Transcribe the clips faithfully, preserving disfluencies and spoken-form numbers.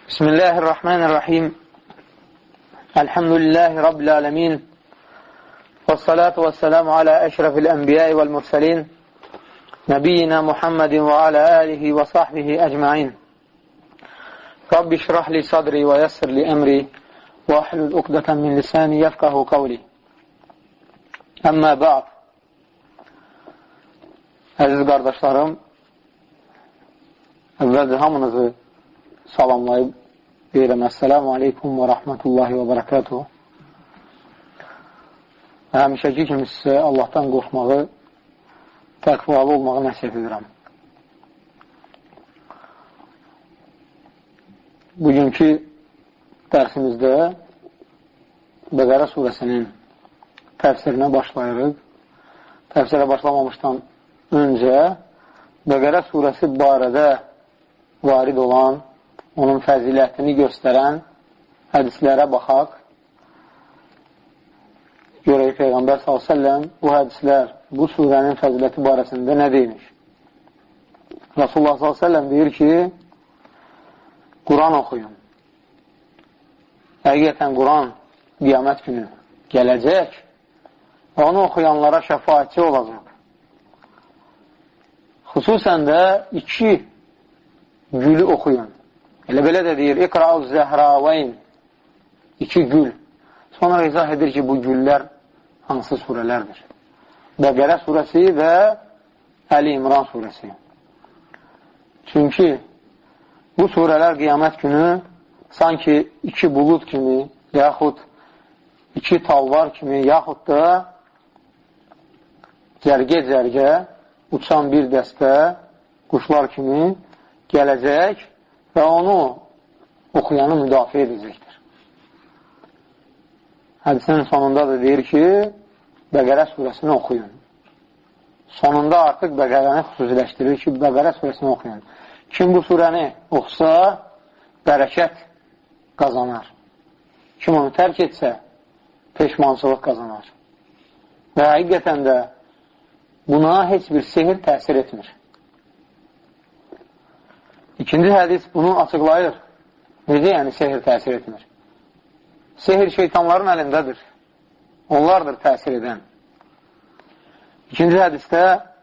Bismillahirrahmanirrahim. Elhamdülillahi Rabbil alemin. Və salatu və selamu alə əşrafil ənbiyai vəl mursalin. Nəbiyyina Muhammedin və alə alihi və sahbihi əcmain. Rabbi şrahli sadri və yassirli əmri və ahlul uqdatan min lisani yefqahu qavli. Əmmə ba'd. Əziz qardaşlarım, əvvəlcə hamınızı salamlayıb deyirəm, əssəlamu aleykum və rəhmətullahi və bərəkatuhu. Həmişəki kimi sizə Allahdan qorxmağı, təqvalı olmağı nəsib edirəm. Bugünkü dərsimizdə Bəqərə surəsinin təfsirinə başlayırıq. Təfsirə başlamamışdan öncə Bəqərə surəsi barədə varid olan, onun fəzilətini göstərən hədislərə baxaq. Görək Peyğəmbər sallallahu əleyhi və səlləm bu hədislər, bu surənin fəziləti barəsində nə deymiş? Rasulullah sallallahu əleyhi və səlləm deyir ki, Quran oxuyun. Həqiqətən Quran qiyamət günü gələcək və onu oxuyanlara şəfaətçi olacaq. Xüsusən də iki gülü oxuyun. Elə belə də deyir, İqra'uz zəhravayn, iki gül. Sonra izah edir ki, bu güllər hansı surələrdir? Bəqərə surəsi və Əli İmran surəsi. Çünki bu surələr qiyamət günü sanki iki bulud kimi, yaxud iki talvar kimi, yaxud da cərgə-cərgə uçan bir dəstə quşlar kimi gələcək və onu oxuyanı müdafiə edəcəkdir. Hədisin sonunda da deyir ki, Bəqərə surəsini oxuyun. Sonunda artıq Bəqərəni xüsusiləşdirir ki, Bəqərə surəsini oxuyun. Kim bu surəni oxusa, bərəkət qazanar. Kim onu tərk etsə, peşmançılıq qazanar. Və həqiqətən də buna heç bir sehir təsir etmir. İkinci hədis bunu açıqlayır. Necə yəni sehir təsir etmir? Sehir şeytanların əlindədir. Onlardır təsir edən. İkinci hədisdə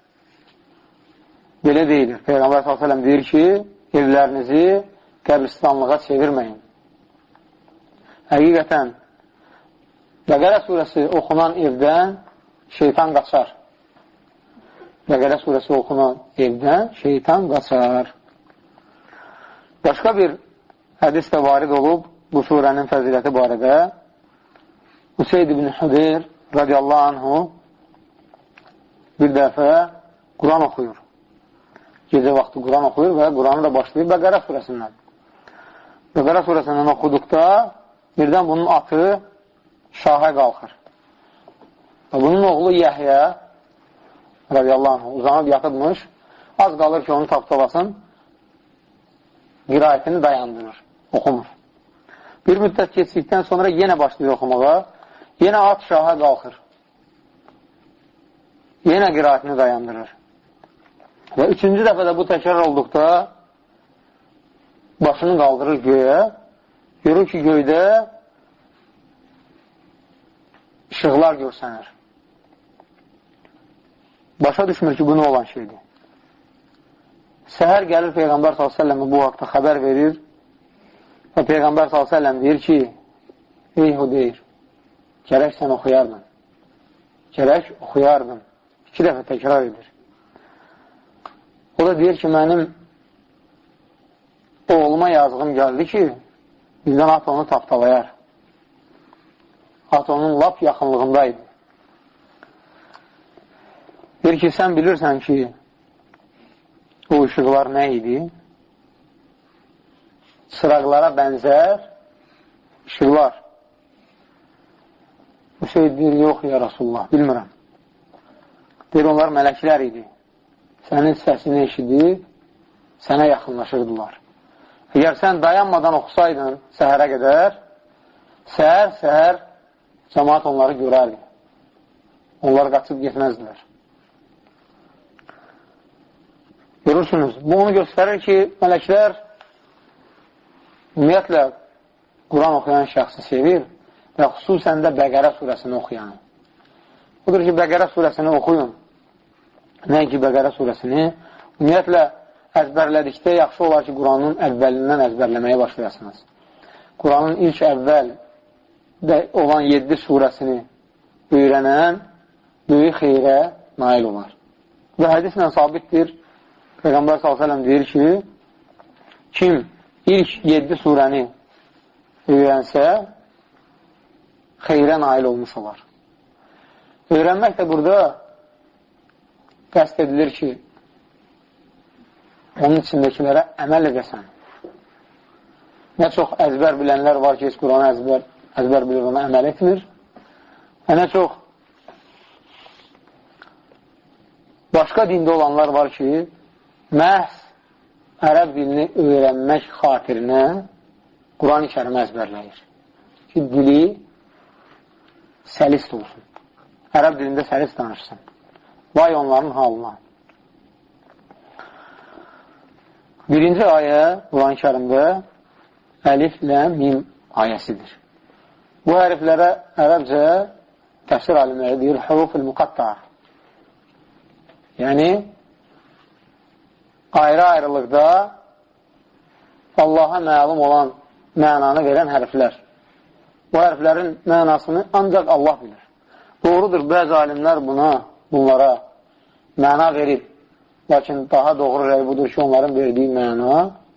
belə deyilir. Peyğəmbər sallallahu əleyhi və səlləm deyir ki, evlərinizi qəbristanlığa çevirməyin. Həqiqətən Bəqərə surəsi oxunan evdən şeytan qaçar. Bəqərə surəsi oxunan evdən şeytan qaçar. Başqa bir hədis də varid olub bu surənin fəziləti barədə. Useyd ibn Hüdeyr radiyallahu anhu bir dəfə Quran oxuyur. Gecə vaxtı Quran oxuyur və Quranı da başlayır Bəqərə surəsindən. Bəqərə surəsindən oxuduqda birdən bunun atı şaha qalxır. Və bunun oğlu Yəhyə radiyallahu anhu uzanıb yatıbmış. Az qalır ki, onu tapdalasın. Qiraətini dayandırır, oxumur. Bir müddət keçdikdən sonra yenə başlayır oxumağa, yenə at şaha qalxır. Yenə qiraətini dayandırır. Və üçüncü dəfədə bu təkrar olduqda başını qaldırır göyə, görür ki, göydə işıqlar görsənir. Başa düşmür ki, bu nə olan şeydir. Səhər gəlir Peyğəmbər sallallahu əleyhi və səlləm bu haqda xəbər verir və Peyğəmbər sallallahu əleyhi və səlləm deyir ki, ey Hudeyr, gərək sən oxuyardın. Gərək oxuyardın. İki dəfə təkrar edir. O da deyir ki, mənim oğluma yazığım gəldi ki, bizdən at onu tapdalayar. At onun lap yaxınlığındaydı. Deyir ki, sən bilirsən ki, o ışıqlar nə idi? Çıraqlara bənzər ışıqlar. Bu şey deyir, yox ya Rasulullah, bilmirəm. Deyir, onlar mələklər idi. Sənin səsini eşidib, sənə yaxınlaşırdılar. Əgər sən dayanmadan oxusaydın səhərə qədər, səhər-səhər cəmaat onları görərdi. Onlar qaçıb getməzdilər. Görürsünüz, bu onu göstərir ki, mələklər ümumiyyətlə, Quran oxuyan şəxsi sevir və xüsusən də Bəqərə surəsini oxuyan. Budur ki, Bəqərə surəsini oxuyun. Nəinki Bəqərə surəsini. Ümumiyyətlə, əzbərlədikdə yaxşı olar ki, Quranın əvvəlindən əzbərləməyə başlayasınız. Quranın ilk əvvəl olan yeddi surəsini öyrənən böyük xeyrə nail olar. Və hədislə sabitdir. Peyğəmbər sallallahu əleyhi və səlləm deyir ki, kim ilk yeddi surəni öyrənsə, xeyrə nail olmuş olar. Öyrənmək də burada qəsd edilir ki, onun içindəkilərə əməl edəsən. Nə çox əzbər bilənlər var ki, heç Quranı əzbər, əzbər bilir, ona əməl etmir. Və nə çox başqa dində olanlar var ki, məhz ərəb dilini öyrənmək xatirinə Quran-ı Kərimi əzbərləyir. Ki, dili səlist olsun. Ərəb dilində səlis danışsın. Vay onların halına. Birinci ayə Quran-ı Kərimdə əlif, ləm, mim ayəsidir. Bu hərflərə ərəbcə təfsir alimləri deyir, huruf-ül müqatta. Yəni, ayrı-ayrılıqda Allaha məlum olan mənanı verən hərflər. Bu hərflərin mənasını ancaq Allah bilir. Doğrudur, bəzi alimlər buna, bunlara məna verib. Lakin daha doğru rəy budur ki, onların verdiyi məna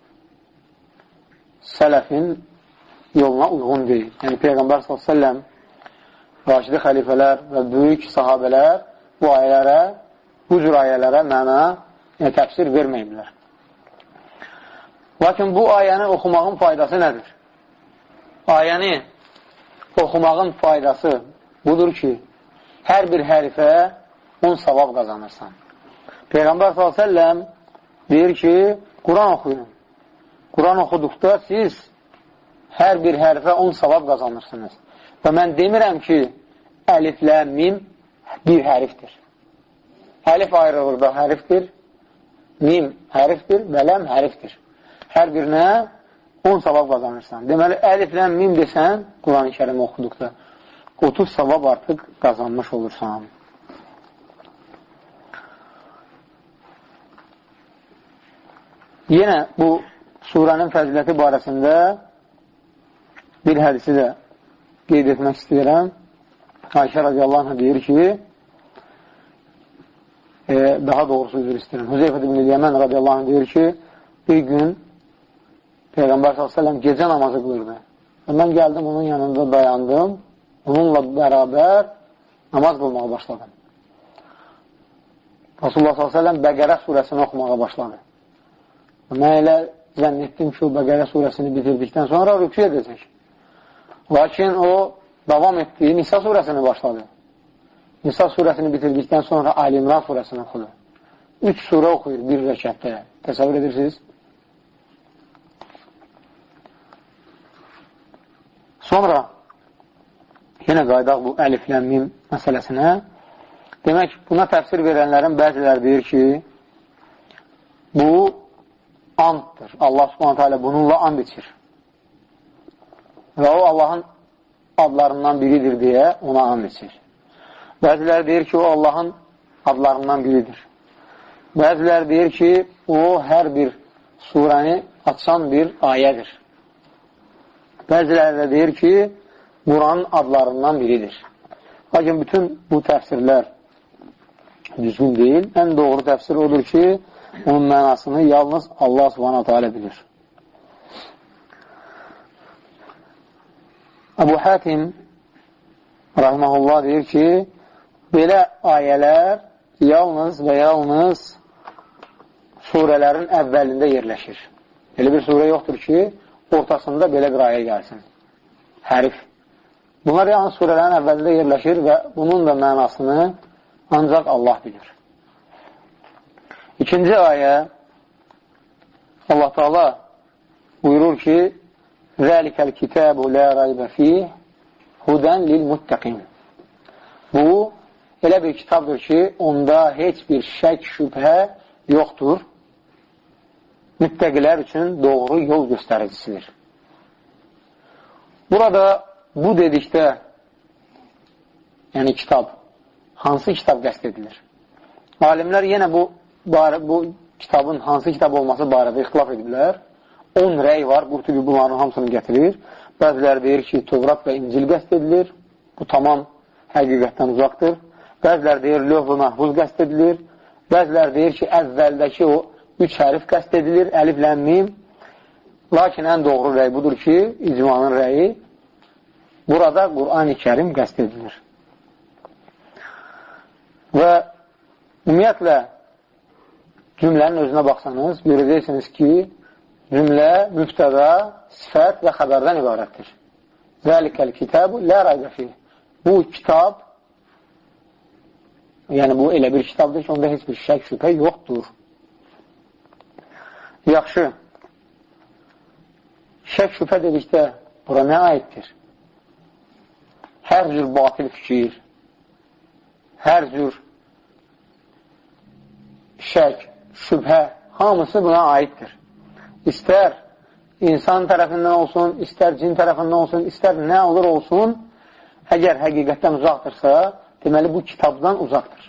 sələfin yoluna uyğun deyil. Yəni, Peyğəmbər sallallahu əleyhi və səlləm, Raşidi xəlifələr və böyük sahabələr bu ayələrə, bu cür ayələrə məna, yəni təfsir verməyiblər. Lakin bu ayəni oxumağın faydası nədir? Ayəni oxumağın faydası budur ki, hər bir hərfə on savab qazanırsan. Peyğəmbər sallallahu əleyhi və səlləm deyir ki, Quran oxuyun. Quran oxuduqda siz hər bir hərfə on savab qazanırsınız. Və mən demirəm ki, əliflə mim bir hərfdir. Əlif ayrılıqda hərfdir, mim hərfdir və ləm hərfdir. Hər birinə on savab qazanırsan. Deməli, əliflə mim desən, Quran-ı Kərimi oxuduqda otuz savab artıq qazanmış olursan. Yenə bu surənin fəziləti barəsində bir hədisi də qeyd etmək istəyirəm. Ayşə radiyallahu anh deyir ki, e, daha doğrusu üzr istəyirəm. Hüzeyfət ibn-i Yəmən radiyallahu anh deyir ki, bir gün Peyğəmbər sallallahu əleyhi və səlləm gecə namazı qılırdı. Və mən gəldim, onun yanında dayandım, onunla bərabər namaz qılmağa başladım. Rasulullah sallallahu əleyhi və səlləm Bəqərə surəsini oxumağa başladı. Mən elə zənn etdim ki, o Bəqərə surəsini bitirdikdən sonra rükü edəcək. Lakin o davam etdiyi Nisa surəsini başladı. Nisa surəsini bitirdikdən sonra Ali İmran surəsini oxudu. Üç surə oxuyur bir rəkətdə. Təsəvvür edirsiniz? Sonra yenə qaydaq bu əliflə mim məsələsinə. Demək, buna təfsir verənlərin bəziləri deyir ki, bu anddır. Allah subhanətə alə bununla and içir. Və o Allahın adlarından biridir deyə ona and içir. Bəziləri deyir ki, o Allahın adlarından biridir. Bəziləri deyir ki, o hər bir surəni açan bir ayədir. Bəziləri də deyir ki, Quranın adlarından biridir. Lakin bütün bu təfsirlər düzgün deyil. Ən doğru təfsir odur ki, onun mənasını yalnız Allah subhanahu teala bilir. Əbu Hatim rahiməhullah deyir ki, belə ayələr yalnız və yalnız surələrin əvvəlində yerləşir. Elə bir surə yoxdur ki, ortasında belə bir ayə gəlsin. Hərif. Bunlar yalnız surələrin əvvəlində yerləşir və bunun da mənasını ancaq Allah bilir. İkinci ayə Allah Teala buyurur ki, Zəlikəl kitəbu lə raybə fih hudən lil muttəqin. Bu, elə bir kitabdır ki, onda heç bir şək, şübhə yoxdur. Müttəqilər üçün doğru yol göstəricisidir. Burada bu dedikdə, yəni kitab, hansı kitab qəsd edilir? Alimlər yenə bu, bu kitabın hansı kitab olması barədə ixtilaf ediblər. on rəy var, Qurtubi bunların hamısını gətirir. Bəziləri deyir ki, Tövrat və İncil qəsd edilir. Bu tamam həqiqətdən uzaqdır. Bəziləri deyir, lövh və məhfuz qəsd edilir. Bəziləri deyir ki, əvvəldəki o üç hərif qəsd edilir, əlif, ləm, mim. Lakin ən doğru rəy budur ki, icmanın rəyi, burada Qur'an-ı Kərim qəsd edilir. Və ümumiyyətlə, cümlənin özünə baxsanız, görəcəksiniz ki, cümlə, mübtəda, sifət və xəbərdən ibarətdir. Zəlikəl kitabu lə rayba fih. Bu kitab, yəni bu elə bir kitabdır ki, onda heç bir şək şübhə yoxdur. Yaxşı. Şək şübhə dedikdə, bura nə aiddir? Hər cür batil fikir, hər cür şək, şübhə, hamısı buna aiddir. İstər insan tərəfindən olsun, istər cin tərəfindən olsun, istər nə olur olsun, əgər həqiqətdən uzaqdırsa, deməli bu kitabdan uzaqdır.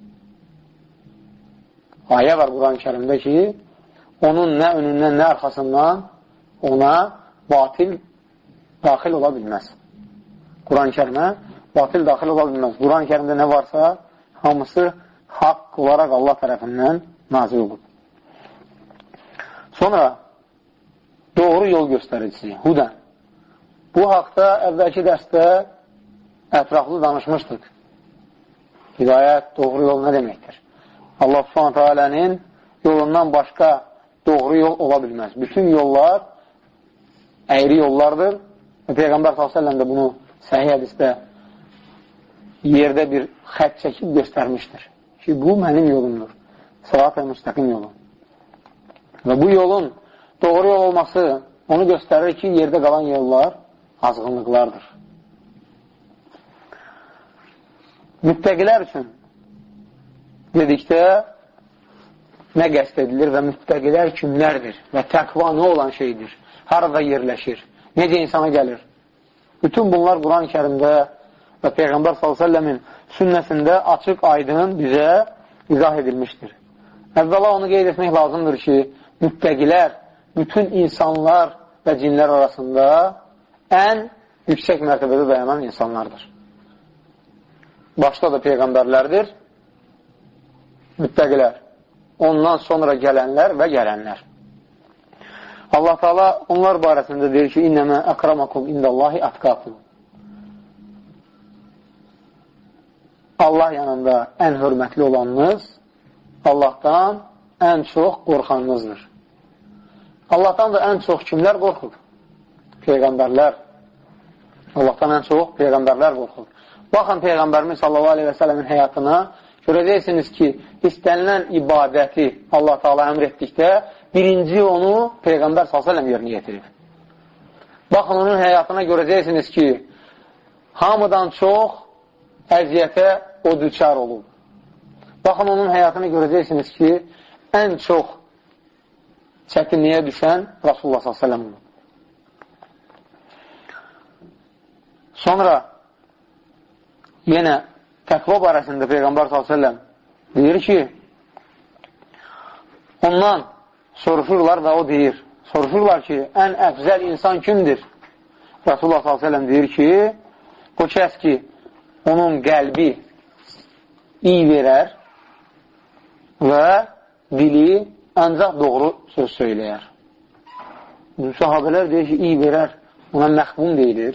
Ayə var Quran-ı Kərimdə ki, onun nə önündən, nə arxasından ona batil daxil ola bilməz. Quran-ı Kərimə batil daxil ola bilməz. Quran-ı Kərimdə nə varsa, hamısı haqq olaraq Allah tərəfindən nazil olub. Sonra doğru yol göstəricisi, hudən. Bu haqda əvvəlki dərsdə ətraflı danışmışdıq. Hidayət, doğru yol nə deməkdir? Allah Subhanahu Taala'nın yolundan başqa doğru yol ola bilməz. Bütün yollar əyri yollardır. Peyğəmbər sallallahu əleyhi və səlləm də bunu səhih hədisdə yerdə bir xət çəkib göstərmişdir. Ki, bu mənim yolumdur. Sırat-ı müstəqim yolum. Və bu yolun doğru yol olması onu göstərir ki, yerdə qalan yollar azğınlıqlardır. Müttəqilər üçün dedikdə nə qəsd edilir və müttəqilər kimlərdir və təqva nə olan şeydir, harada yerləşir, necə insana gəlir. Bütün bunlar Quran-ı Kərimdə və Peyğəmbər sallallahu əleyhi və səlləmin sünnəsində açıq, aydın bizə izah edilmişdir. Əvvəla onu qeyd etmək lazımdır ki, müttəqilər bütün insanlar və cinlər arasında ən yüksək mərtəbədə dayanan insanlardır. Başda da Peyğəmbərlərdir, müttəqilər, ondan sonra gələnlər və gələnlər. Allah Teala onlar barəsində deyir ki, İnnəmə əkramakum indallahi atqakum. Allah yanında ən hörmətli olanınız, Allahdan ən çox qorxanınızdır. Allahdan da ən çox kimlər qorxub? Peyğəmbərlər. Allahdan ən çox Peyğəmbərlər qorxub. Baxın Peyğəmbərimiz sallallahu aleyhi və sələmin həyatına, görəcəksiniz ki, istənilən ibadəti Allah Teala əmr etdikdə, birinci onu Peyğəmbər sallallahu aleyhi və sələm yerinə yetirir. Baxın onun həyatına görəcəksiniz ki, hamıdan çox əziyyətə o düçar olub. Baxın onun həyatına görəcəksiniz ki, ən çox çətinliyə düşən Rasulullah sallallahu aleyhi və sələm olub. Sonra yenə təqva barəsində Peyğəmbər sallallahu əleyhi və səlləm deyir ki, ondan soruşurlar və o deyir, soruşurlar ki, ən əfzəl insan kimdir? Rasulullah sallallahu əleyhi və səlləm deyir ki, o kəs ki, onun qəlbi iyi verər və dili ancaq doğru söz söyləyər. Sahabələr deyir ki, iyi verər, ona məxbum deyilir.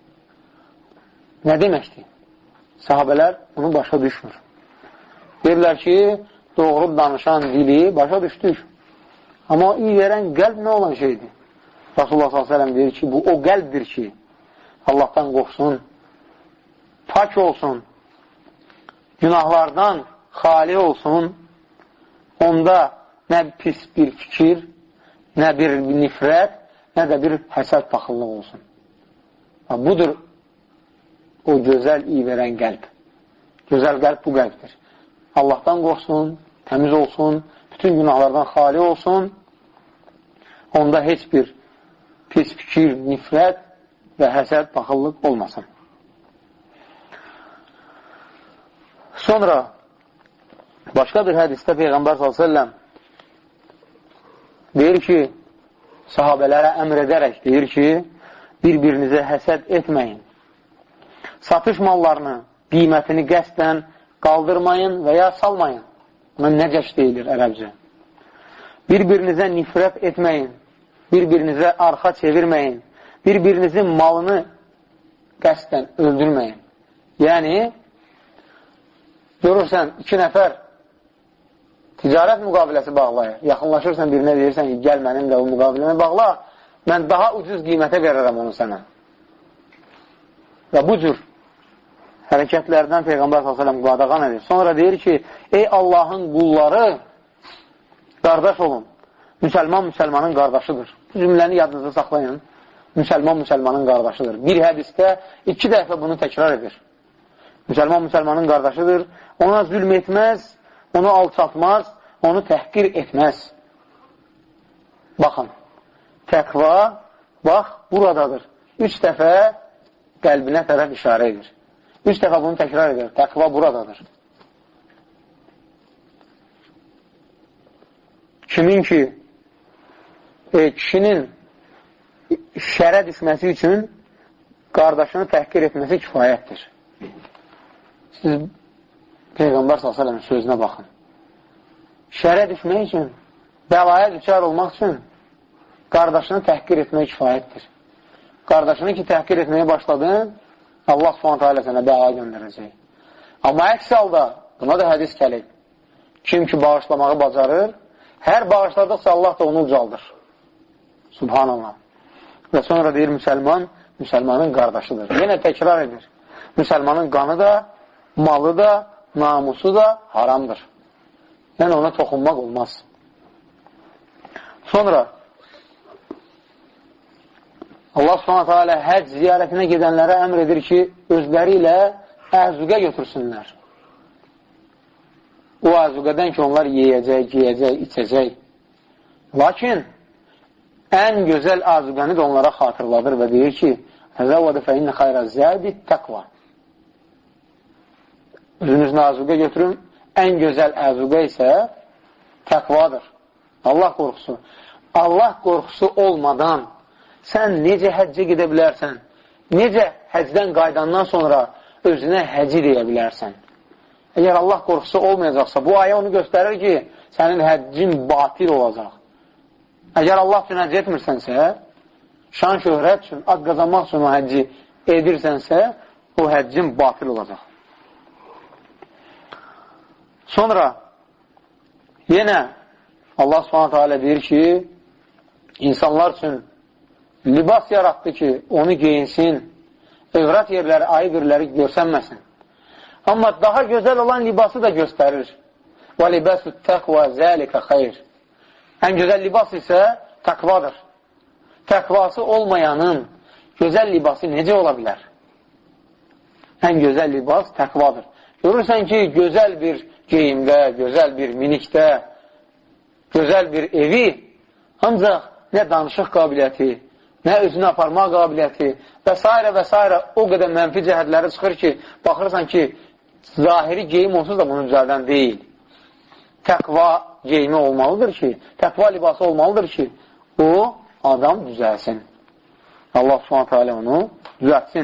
Nə deməkdir? Sahabələr bunu başa düşmür. Deyirlər ki, doğru danışan dili başa düşdük. Amma iyi verən qəlb nə olan şeydir? Rasulullah sallallahu əleyhi və səlləm deyir ki, bu o qəlbdir ki, Allahdan qorxsun, pak olsun, günahlardan xali olsun, onda nə pis bir fikir, nə bir nifrət, nə də bir həsəd paxıllıq olsun. Budur o gözəl iyi verən qəlb. Gözəl qəlb bu qəlbdir. Allahdan qorxsun, təmiz olsun, bütün günahlardan xali olsun, onda heç bir pis fikir, nifrət və həsəd, paxıllıq olmasın. Sonra başqa bir hədisdə Peyğəmbər sallallahu əleyhi və səlləm deyir ki, sahabələrə əmr edərək deyir ki, bir-birinizə həsəd etməyin. Satış mallarını, qiymətini qəsdən qaldırmayın və ya salmayın. Buna nəcəş deyilir ərəbcə. Bir-birinizə nifrət etməyin. Bir-birinizə arxa çevirməyin. Bir-birinizin malını qəsdən öldürməyin. Yəni, görürsən, iki nəfər ticarət müqaviləsi bağlayır. Yaxınlaşırsan birinə deyirsən ki, gəl mənimlə o müqaviləni bağla, mən daha ucuz qiymətə verərəm onu sənə. Və bu cür hərəkətlərdən Peyğəmbər sallallahu əleyhi və səlləm qadağan edir. Sonra deyir ki, ey Allahın qulları, qardaş olun. Müsəlman müsəlmanın qardaşıdır. Bu cümləni yadınızda saxlayın. Müsəlman müsəlmanın qardaşıdır. Bir hədisdə iki dəfə bunu təkrar edir. Müsəlman müsəlmanın qardaşıdır. Ona zülm etməz, onu alçatmaz, onu təhqir etməz. Baxın, təqva, bax, buradadır. Üç dəfə qəlbinə tərəf işarə edir. Üç dəfə bunu təkrar edir. Təqva buradadır. Kimin ki, e, kişinin şərə düşməsi üçün qardaşını təhqir etməsi kifayətdir. Siz Peyğəmbər sallallahu əleyhi və səlləmin sözünə baxın. Şərə düşmək üçün, bəlaya düçar olmaq üçün qardaşını təhqir etmək kifayətdir. Qardaşını ki, təhqir etməyə başladın, Allah subhanət hələ sənə bəla göndərəcək. Amma əks halda, buna da hədis gəlir. Kim ki, bağışlamağı bacarır, hər bağışladıqsa Allah da onu ucaldır. Subhanallah. Və sonra deyir, müsəlman, müsəlmanın qardaşıdır. Yenə təkrar edir. Müsəlmanın qanı da, malı da, namusu da haramdır. Yəni, ona toxunmaq olmaz. Sonra Allah subhanətə alə həcc ziyarətinə gedənlərə əmr edir ki, özləri ilə əzuqə götürsünlər. O əzuqədən ki, onlar yeyəcək, giyəcək, içəcək. Lakin ən gözəl əzuqəni də onlara xatırladır və deyir ki, Əzəvvədə fəinnə xayrə zədi təqva. Özünüzün əzuqə götürün, ən gözəl əzuqə isə təqvadır. Allah qorxusu. Allah qorxusu olmadan sən necə həccə gedə bilərsən? Necə həcdən qaydandan sonra özünə həci deyə bilərsən? Əgər Allah qorxusu olmayacaqsa, bu ayə onu göstərir ki, sənin həccin batil olacaq. Əgər Allah üçün həcc etmirsənsə, şan şöhrət üçün, ad qazanmaq üçün o həcci edirsənsə, o həccin batil olacaq. Sonra yenə Allah subhanətə alə deyir ki, insanlar üçün libas yaratdı ki, onu geyinsin, övrət yerləri, ayı birləri görsənməsin. Amma daha gözəl olan libası da göstərir. Və libəsü təqvə zəlikə xeyr. Ən gözəl libas isə təqvadır. Təqvası olmayanın gözəl libası necə ola bilər? Ən gözəl libas təqvadır. Görürsən ki, gözəl bir geyimdə, gözəl bir minikdə, gözəl bir evi, ancaq nə danışıq qabiliyyəti, nə özünü aparma qabiliyyəti və s. və s. o qədər mənfi cəhətləri çıxır ki, baxırsan ki, zahiri geyim onsuz da bunun üzərdən deyil. Təqva geyimi olmalıdır ki, təqva libası olmalıdır ki, o adam düzəlsin. Allah subhanətə alə onu düzəltsin.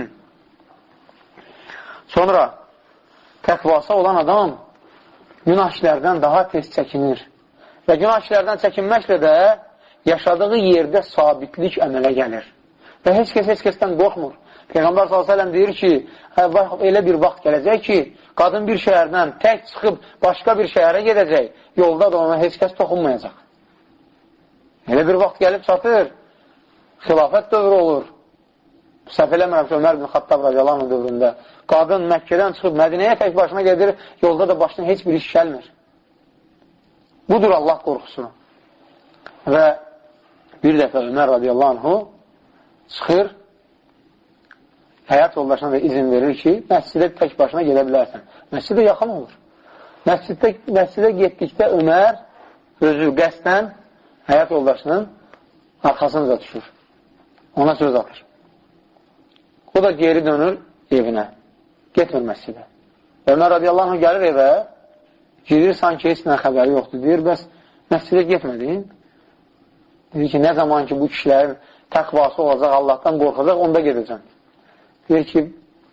Sonra təqvası olan adam günah işlərdən daha tez çəkinir. Və günah işlərdən çəkinməklə də yaşadığı yerdə sabitlik əmələ gəlir. Və heç kəs heç kəsdən qorxmur. Peyğəmbər sallallahu əleyhi və səlləm deyir ki, elə bir vaxt gələcək ki, qadın bir şəhərdən tək çıxıb başqa bir şəhərə gedəcək, yolda da ona heç kəs toxunmayacaq. Elə bir vaxt gəlib çatır, xilafət dövrü olur. Səhv eləmirəm, Ömər bin Xattab radiyallahu anh dövründə qadın Məkkədən çıxıb Mədinəyə tək başına gedir, yolda da başına heç bir iş gəlmir. Budur Allah qorxusu. Və bir dəfə Ömər radiyallahu anhu çıxır, həyat yoldaşına da izin verir ki, məscidə tək başına gedə bilərsən. Məscidə yaxın olur. Məscidə, məscidə getdikdə Ömər özü qəsdən həyat yoldaşının arxasınca düşür. Ona söz atır. O da geri dönür evinə. Getmir məscidə. Ömər radiyallahu anh gəlir evə, girir, sanki heç nə xəbəri yoxdur. Deyir, bəs məscidə getmədin? Deyir ki, nə zaman ki, bu kişilərin təqvası olacaq, Allahdan qorxacaq, onda gedəcəm. Deyir ki,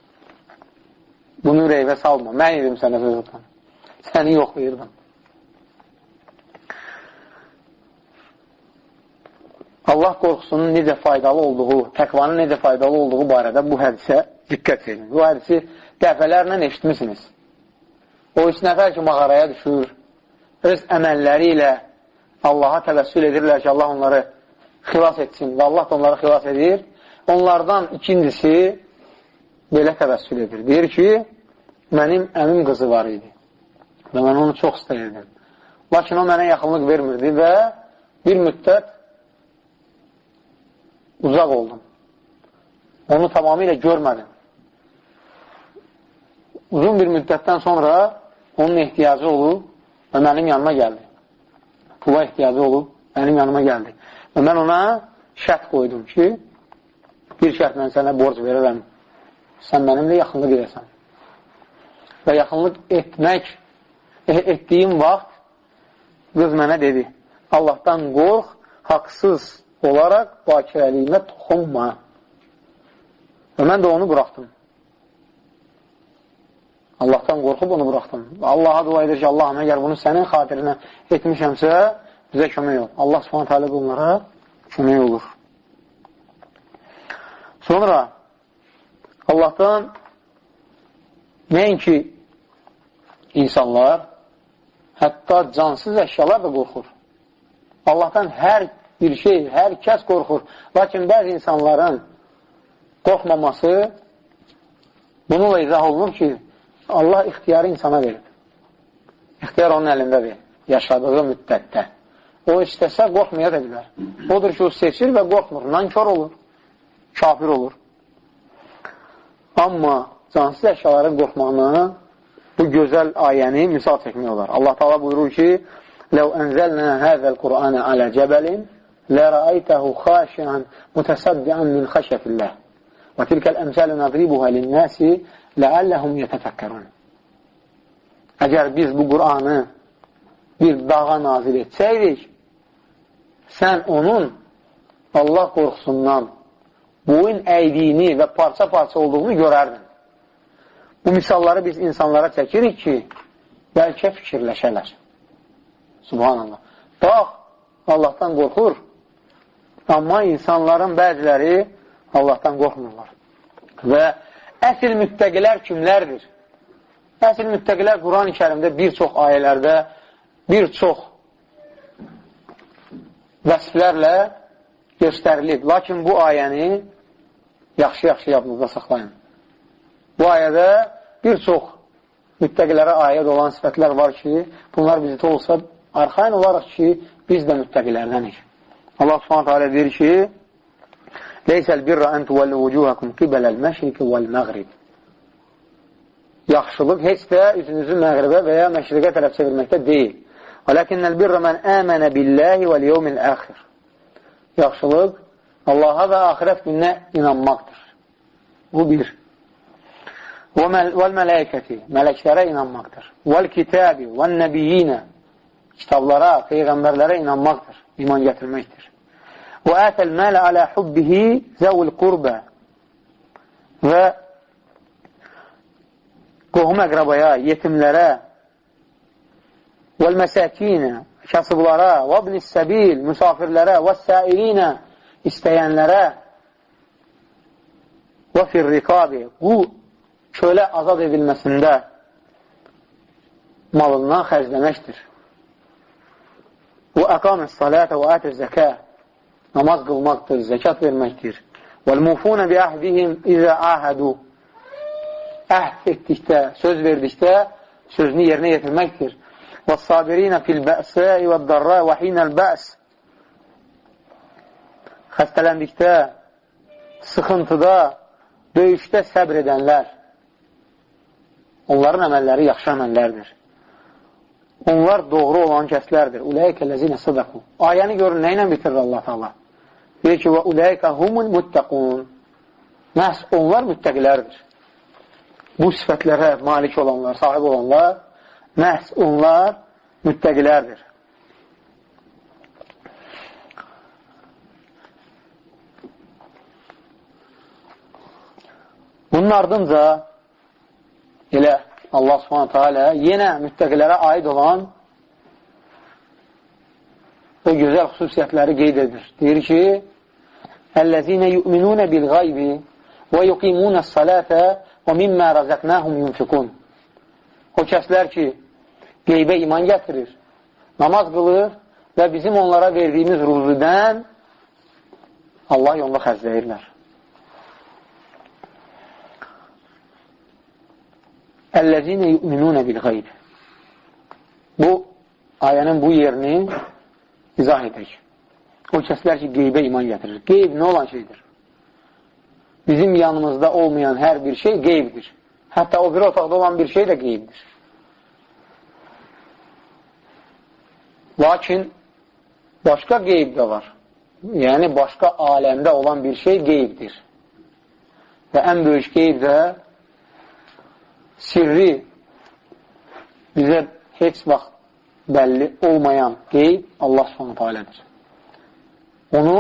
bunu ürəyivə salma. Mən yedim sənə sözüqdən. Səni yoxlayırdım. Allah qorxusunun necə faydalı olduğu, təqvanın necə faydalı olduğu barədə bu hədisə diqqət edin. Bu hədisi dəfələrlə eşitmişsiniz. O üç nəfər ki, mağaraya düşür, öz əməlləri ilə Allaha təvəssül edirlər ki, Allah onları xilas etsin və Allah da onları xilas edir. Onlardan ikincisi belə təvəssül edir. Deyir ki, mənim əmim qızı var idi və mən onu çox istəyirdim. Lakin o mənə yaxınlıq vermirdi və bir müddət uzaq oldum. Onu tamamilə görmədim. Uzun bir müddətdən sonra onun ehtiyacı olub və mənim yanıma gəldi. Pula ehtiyacı olub, mənim yanıma gəldi. Və mən ona şərt qoydum ki, bir şərt mən sənə borc verirəm, sən mənimlə yaxınlıq edəsən. Və yaxınlıq etmək, etdiyim vaxt qız mənə dedi, Allahdan qorx, haqsız olaraq bakirəliyimə toxunma. Və mən də onu buraxdım. Allahdan qorxub onu buraxdım. Allaha dua edir ki, Allahım, əgər bunu sənin xatirinə etmişəmsə, bizə kömək ol. Allah subhanət hələ bunlara kömək olur. Sonra Allahdan nəinki insanlar, hətta cansız əşyalar da qorxur. Allahdan hər bir şey, hər kəs qorxur. Lakin bəzi insanların qorxmaması bununla izah olunur ki, Allah ixtiyarı insana verir. İxtiyar onun əlindədir, yaşadığı müddətdə. O istəsə qorxmaya da bilər. Odur ki, o seçir və qorxmur, nankör olur, kafir olur. Amma cansız əşyaların qorxmağına bu gözəl ayəni misal çəkmək olar. Allah Taala buyurur ki, لَوْ أَنْزَلْنَا هَذَا الْقُرْآنَ عَلَى جَبَلٍ لَرَأَيْتَهُ خَاشِعًا مُتَصَدِّعًا مِنْ خَشْيَةِ اللَّهِ وَتِلْكَ الْأَمْثَالُ نَضْرِبُهَا لِلنَّاسِ لَعَلَّهُمْ يَتَفَكَّرُونَ. Əgər biz bu Qur'anı bir dağa nazil etsəydik, sən onun Allah qorxusundan boyun əydiyini və parça-parça olduğunu görərdin. Bu misalları biz insanlara çəkirik ki, bəlkə fikirləşələr. Subhanallah. Bax, Allahdan qorxur, amma insanların bəziləri Allahdan qorxmurlar. Və əsl müttəqilər kimlərdir? Əsl müttəqilər Quran-ı Kərimdə bir çox ayələrdə, bir çox vəsflərlə göstərilib. Lakin bu ayəni yaxşı-yaxşı yadınızda saxlayın. Bu ayədə bir çox müttəqilərə aid olan sifətlər var ki, bunlar bizdə olsa, arxain olaraq ki, biz də müttəqilərdənik. Allah subhanətə alə deyir ki, Leysəl birra ən tuvəlli vucuhakum qibələl məşriqi vəl-məğrib. Yaxşılıq heç də üzünüzü məğribə və ya məşriqə tərəf çevirməkdə deyil. Vələkinnəl birra mən əmənə billəhi vəl-yevmil əxir. Yaxşılıq Allaha və axirət gününə inanmaqdır. Bu bir. Vəl-mələkəti, mələklərə inanmaqdır. Vəl-kitəbi, vəl-nəbiyyinə, kitablara, peyğəmbərlərə inanmaqdır, iman gətirməkdir. Və ətəl mələ alə hubbihi zəvul qurbə və qohum əqrabaya, yetimlərə vəl-məsəkinə, kasıblara və ibnis-səbil, müsafirlərə və səilinə, istəyənlərə və fir-rikabi, bu kölə azad edilməsində malından xərcləməkdir. Və əqamə-s-salətə və ətə-zəkə, namaz qılmaqdır, zəkat verməkdir. Vəl-mufunə bi-əhdihim izə əhədu, əhd etdikdə, söz verdikdə, sözünü yerinə yetirməkdir. Və-s-sabirinə fil-bə'səi və-d-darra və hinəl-bə's, xəstələndikdə, sıxıntıda, döyüşdə səbr edənlər, onların əməlləri yaxşı əməllərdir. Onlar doğru olan kəslərdir. Uləykə ləzinə sıdəqu. Ayəni görün, nə ilə bitirir Allah-u Teala? Deyir ki, və uləykə humul muttəqun. Məhz onlar müttəqilərdir. Bu sifətlərə malik olanlar, sahib olanlar, məhz onlar müttəqilərdir. Bunun ardınca elə Allah Subhanahu Teala yenə müttəqilərə aid olan o gözəl xüsusiyyətləri qeyd edir. Deyir ki, Əl-ləzinə yu'minunə bil-qaybi və yuqimunəs-salətə və mimmə rəzəqnəhum yunfiqun. O kəslər ki, qeybə iman gətirir, namaz qılır və bizim onlara verdiyimiz ruzudən Allah yolunda xərcləyirlər. Əl-ləzinə yu'minunə bil-qayb. Bu, ayənin bu yerini izah edək. O kəslər ki, qeybə iman gətirir. Qeyb nə olan şeydir? Bizim yanımızda olmayan hər bir şey qeybdir. Hətta o bir otaqda olan bir şey də qeybdir. Lakin başqa qeyb də var. Yəni, başqa aləmdə olan bir şey qeybdir. Və ən böyük qeyb də sirri bizə heç vaxt bəlli olmayan qeyb Allah Subhanahu Taala'dır. Onu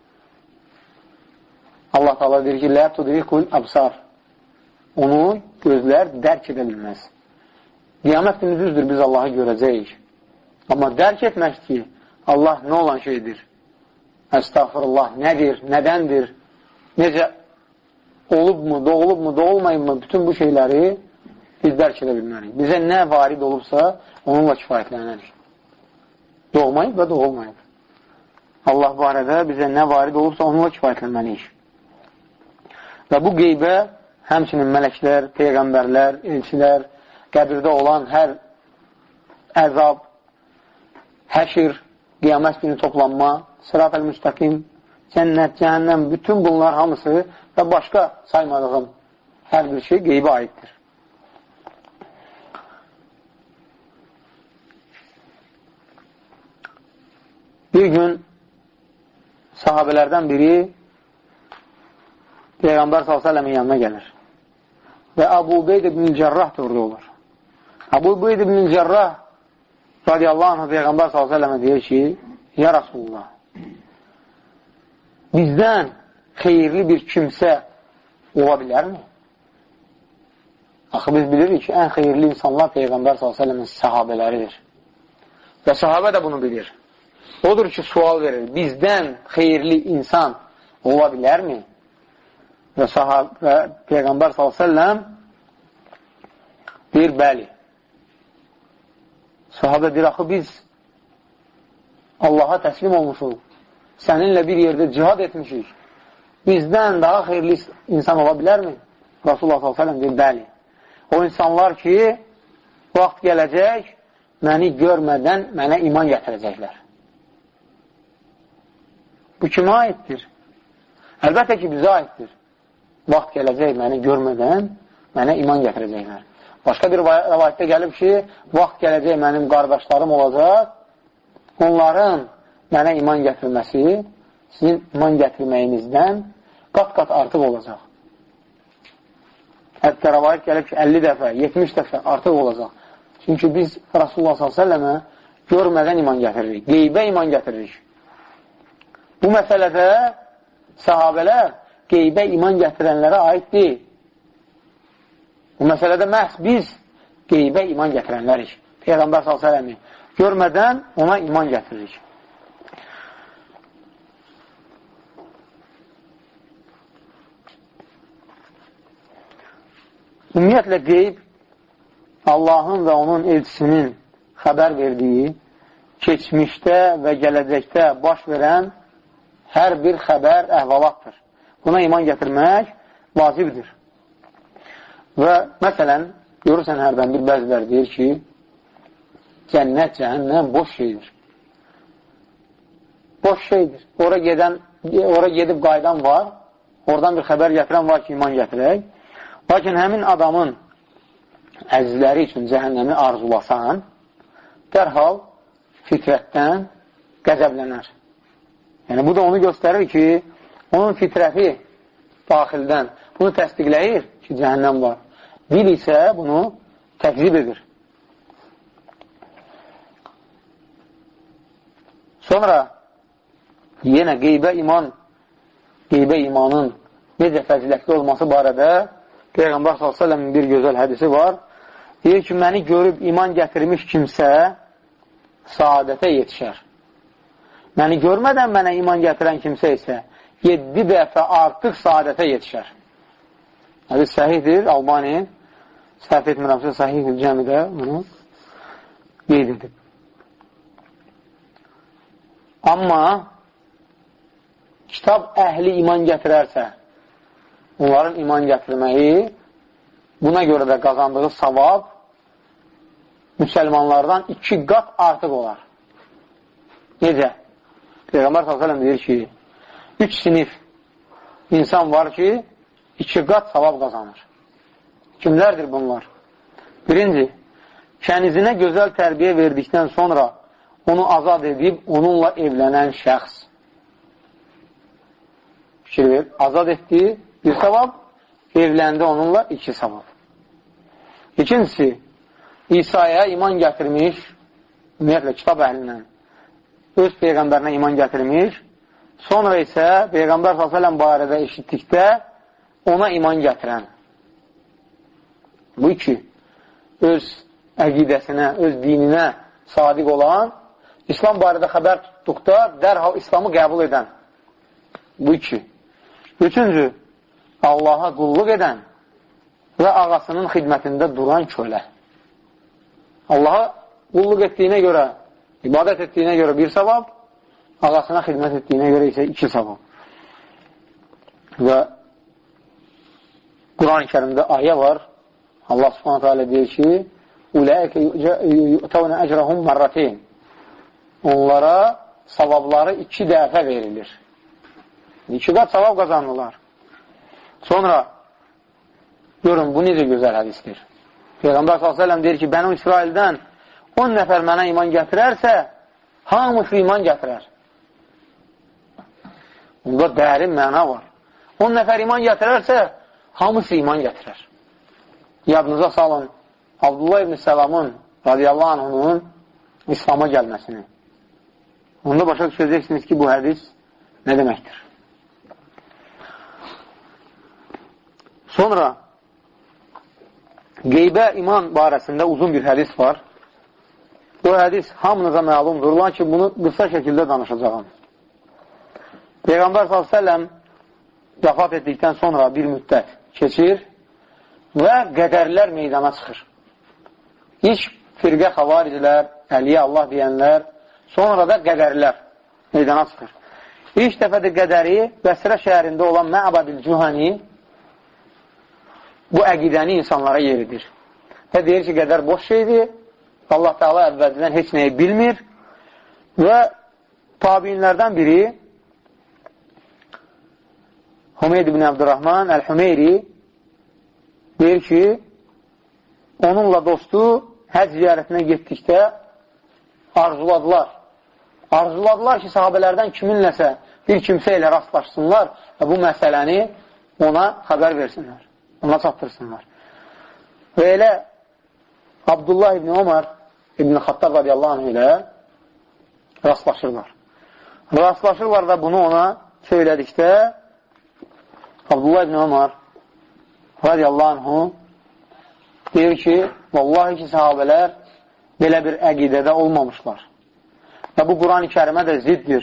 Allah Taala deyir ki, "Lə tudrikul absar." Onu gözlər dərk edə bilməz. Qiyamət günü düzdür, biz Allahı görəcəyik. Amma dərk etmək ki, Allah nə olan şeydir? Əstəğfirullah, nədir, nədəndir? Necə olubmu, doğulubmu, doğulmayıbmı? Bütün bu şeyləri biz dərk edə bilmərik. Bizə nə varid olubsa, onunla kifayətlənərik. Doğmayıb və doğulmayıb. Allah barədə bizə nə varid olubsa, onunla kifayətlənməliyik. Və bu qeybə həmçinin mələklər, peyğəmbərlər, elçilər, qəbirdə olan hər əzab, həşir, qiyamət günü toplanma, sırat-ül müstəqim, cənnət, cəhənnəm, bütün bunlar hamısı və başqa saymadığım hər bir şey qeybə aiddir. Bir gün sahabələrdən biri Peyğəmbər sallallahu əleyhi və səlləmin yanına gəlir və Əbu Ubeyd ibn Cərrah da orada olur. Əbu Ubeyd ibn Cərrah radiyallahu anh Peyğəmbər sallallahu əleyhi və səlləmə deyir ki, Ya Rasulullah, bizdən xeyirli bir kimsə ola bilərmi? Axı biz bilirik ki, ən xeyirli insanlar Peyğəmbər sallallahu əleyhi və səlləmin səhabələridir. Və sahabə də bunu bilir. Odur ki, sual verir, bizdən xeyirli insan ola bilərmi? Və, və Peyğəmbər sallallahu əleyhi və səlləm deyir, bəli. Sahabə deyir, axı biz Allaha təslim olmuşuq, səninlə bir yerdə cihad etmişik, bizdən daha xeyirli insan ola bilərmi? Rasulullah sallallahu əleyhi və səlləm deyir, bəli. O insanlar ki, vaxt gələcək, məni görmədən mənə iman gətirəcəklər. Bu kimə aiddir? Əlbəttə ki, bizə aiddir. Vaxt gələcək, məni görmədən mənə iman gətirəcəklər. Başqa bir rəvayətdə gəlib ki, vaxt gələcək, mənim qardaşlarım olacaq, onların mənə iman gətirməsi sizin iman gətirməyinizdən qat-qat artıq olacaq. Hətta rəvayət gəlib ki, əlli dəfə, yetmiş dəfə artıq olacaq. Çünki biz Rasulullah sallallahu əleyhi və səlləmə görmədən iman gətiririk, qeybə iman gətiririk. Bu məsələdə sahabələr qeybə iman gətirənlərə aid deyil. Bu məsələdə məhz biz qeybə iman gətirənlərik. Peyğəmbər sallallahu əleyhi və səlləmi görmədən ona iman gətiririk. Ümumiyyətlə qeyb Allahın və onun elçisinin xəbər verdiyi, keçmişdə və gələcəkdə baş verən hər bir xəbər əhvalatdır. Buna iman gətirmək vacibdir. Və məsələn, görürsən hərdən bir bəzilər deyir ki, cənnət, cəhənnəm boş şeydir. Boş şeydir. Ora gedən, ora gedib qaydan var, oradan bir xəbər gətirən var ki, iman gətirək. Lakin həmin adamın əzizləri üçün cəhənnəmi arzulasan, dərhal fitrətdən qəzəblənər. Yəni, bu da onu göstərir ki, onun fitrəti daxildən bunu təsdiqləyir ki, cəhənnəm var. Dil isə bunu təkzib edir. Sonra yenə qeybə iman, qeybə imanın necə fəzilətli olması barədə Peyğəmbər sallallahu əleyhi və səlləmin bir gözəl hədisi var. Deyir ki, məni görüb iman gətirmiş kimsə saadətə yetişər. Məni görmədən mənə iman gətirən kimsə isə yeddi dəfə artıq saadətə yetişər. Hədis səhihdir, Albani səhv etmirəmsə səhih-ül cəmidə bunu qeyd edib. Amma kitab əhli iman gətirərsə, onların iman gətirməyi, buna görə də qazandığı savab müsəlmanlardan iki qat artıq olar. Necə? Peyğəmbər sallallahu əleyhi və səlləm deyir ki, üç sinif insan var ki, iki qat savab qazanır. Kimlərdir bunlar? Birinci, kənizinə gözəl tərbiyə verdikdən sonra onu azad edib, onunla evlənən şəxs. Fikir ver, azad etdi, bir savab, evləndi onunla iki savab. İkincisi, İsa'ya iman gətirmiş, ümumiyyətlə kitab əhlindən, öz Peyğəmbərinə iman gətirmiş, sonra isə Peyğəmbər sallallahu əleyhi və səlləm barədə eşitdikdə ona iman gətirən. Bu iki, öz əqidəsinə, öz dininə sadiq olan, İslam barədə xəbər tutduqda dərhal İslamı qəbul edən. Bu iki. Üçüncü, Allaha qulluq edən və ağasının xidmətində duran kölə. Allaha qulluq etdiyinə görə, ibadət etdiyinə görə bir savab, ağasına xidmət etdiyinə görə isə iki savab. Və Quran-ı Kərimdə ayə var. Allah subhanətə alə deyir ki, Uləikə yu'təvnə əcrəhum mərrəteyn. Onlara savabları iki dəfə verilir. İki qat savab qazanırlar. Sonra, görün, bu necə gözəl hədisdir. Peyğəmbər sallallahu əleyhi və səlləm deyir ki, Bənu İsraildən on nəfər mənə iman gətirərsə, hamısı iman gətirər. Bunda dərin məna var. on nəfər iman gətirərsə, hamısı iman gətirər. Yadınıza salın, Abdullah ibn Səlamın radiyallahu anhunun İslam'a gəlməsini. Onda başa düşəcəksiniz ki, bu hədis nə deməkdir? Sonra qeybə iman barəsində uzun bir hədis var. Bu hədis hamınıza məlumdur, lakin bunu qısa şəkildə danışacağım. Peyğəmbər sallallahu əleyhi və səlləm vəfat etdikdən sonra bir müddət keçir və qədərlər meydana çıxır. İlk firqə xavaricilər, Əliyə Allah deyənlər, sonra da qədərlər meydana çıxır. İlk dəfədə qədəri Bəsrə şəhərində olan Mə'bədül Cühəni bu əqidəni insanlara yeridir. Və deyir ki, qədər boş şeydir, Allah Teala əvvəldən heç nəyi bilmir və tabiinlərdən biri Hümeyd ibn Abdurrahman Əl-Hümeyri deyir ki, onunla dostu həc ziyarətinə getdikdə arzuladılar. Arzuladılar ki, sahabələrdən kiminləsə bir kimsə ilə rastlaşsınlar və bu məsələni ona xəbər versinlər, ona çatdırsınlar. Və elə Abdullah ibn Ömər ibn Xattab radiyallahu anh ilə rastlaşırlar. Rastlaşırlar və bunu ona söylədikdə Abdullah ibn Ömər radiyallahu anhu deyir ki, vallahi ki, sahabələr belə bir əqidədə olmamışlar. Və bu Quran-ı Kərimə də ziddir.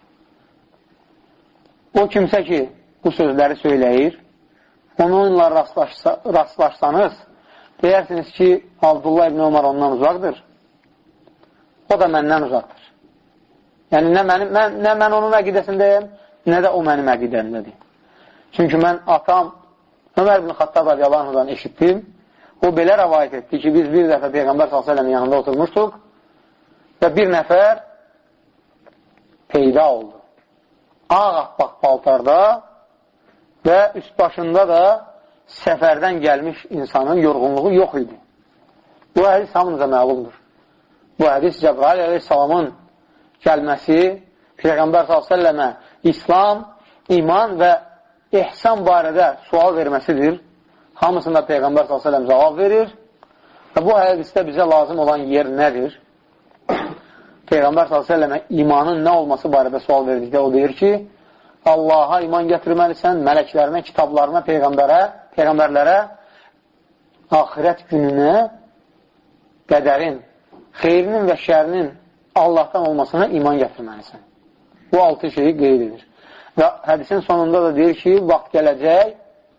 O kimsə ki, bu sözləri söyləyir, onunla rastlaşsa, rastlaşsanız, deyirsiniz ki, Abdullah ibn Ömər ondan uzaqdır, o da məndən uzaqdır. Yəni, nə, mənim, mən, nə mən onun əqidəsindəyim, nə də o mənim əqidəmdədir. Çünki mən atam Ömər ibn Xattab radiyallahu anhudan eşitdim, o belə rəvayət etdi ki, biz bir dəfə Peyğəmbər sallallahu əleyhi və səlləm yanında oturmuşduq və bir nəfər peyda oldu. Ağappaq paltarda və üst başında da səfərdən gəlmiş insanın yorğunluğu yox idi. Bu hədis hamınıza məlumdur. Bu hədis Cəbrail əleyhissalamın gəlməsi, Peyğəmbər sallallahu əleyhi və səlləmə İslam, iman və ehsan barədə sual verməsidir. Hamısında Peyğəmbər sallallahu əleyhi və səlləm cavab verir. Və bu hədisdə bizə lazım olan yer nədir? Peyğəmbər sallallahu əleyhi və səlləmə imanın nə olması barədə sual verdikdə o deyir ki, Allaha iman gətirməlisən, mələklərinə, kitablarına, peyğəmbərə, peyğəmbərlərə, axirət gününə, qədərin, xeyrinin və şərinin Allahdan olmasına iman gətirməlisən. Bu altı şeyi qeyd edir. Və hədisin sonunda da deyir ki, vaxt gələcək,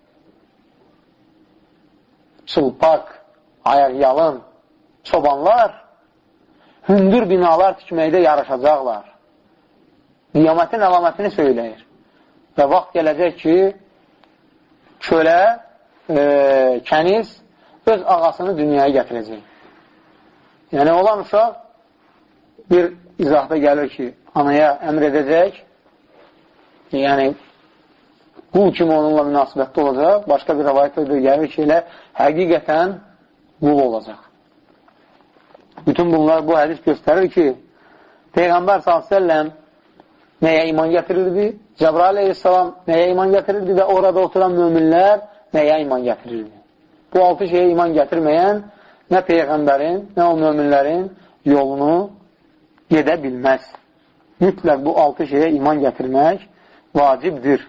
çılpaq, ayaq-yalın, çobanlar hündür binalar tikməkdə yarışacaqlar. Qiyamətin əlamətini söyləyir. Və vaxt gələcək ki, kölə, e, kəniz öz ağasını dünyaya gətirəcək. Yəni, olan uşaq bir izahda gəlir ki, anaya əmr edəcək, yəni, qul kimi onunla münasibətdə olacaq, başqa bir rəvayətdə gəlir ki, elə həqiqətən qul olacaq. Bütün bunlar, bu hədis göstərir ki, Peyğəmbər sallallahu əleyhi və səlləm nəyə iman gətirirdi? Cəbrail əleyhissalam nəyə iman gətirirdi və orada oturan möminlər nəyə iman gətirirdi? Bu altı şeyə iman gətirməyən nə Peyğəmbərin, nə o möminlərin yolunu gedə bilməz. Mütləq bu altı şeyə iman gətirmək vacibdir.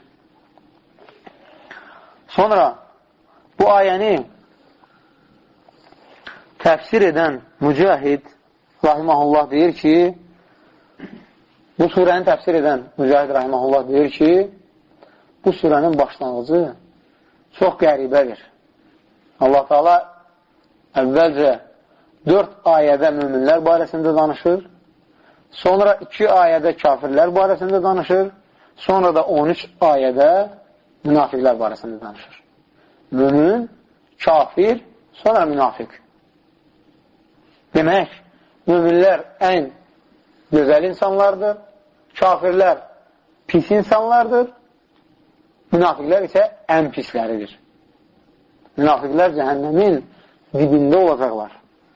Sonra bu ayəni təfsir edən Mücahid rahiməhullah deyir ki, bu surəni təfsir edən Mücahid rahiməhullah deyir ki, bu surənin başlanğıcı çox qəribədir. Allah Teala əvvəlcə dörd ayədə müminlər barəsində danışır, sonra iki ayədə kafirlər barəsində danışır, sonra da on üç ayədə münafiqlər barəsində danışır. Mümin, kafir, sonra münafiq. Demək, müminlər ən gözəl insanlardır, kafirlər pis insanlardır, münafiqlər isə ən pisləridir. Münafiqlər cəhənnəmin dibində olacaqlar.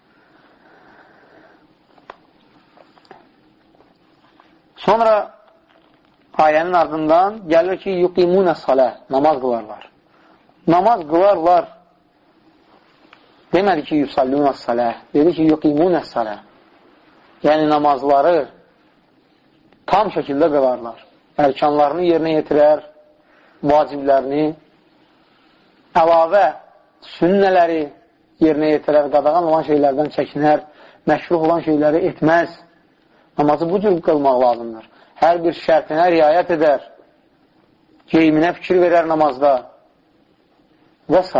Sonra ayənin ardından gəlir ki, yuqimunə salə, namaz qılarlar. Namaz qılarlar demədi ki, yusallunə salə, dedi ki, yuqimunə salə. Yəni namazları tam şəkildə qılarlar. Ərkanlarını yerinə yetirər, vaciblərini, əlavə sünnələri yerinə yetirər, qadağan olan şeylərdən çəkinər, məşruh olan şeyləri etməz. Namazı bu cür qılmaq lazımdır. Hər bir şərtinə riayət edər, geyiminə fikir verər namazda və s.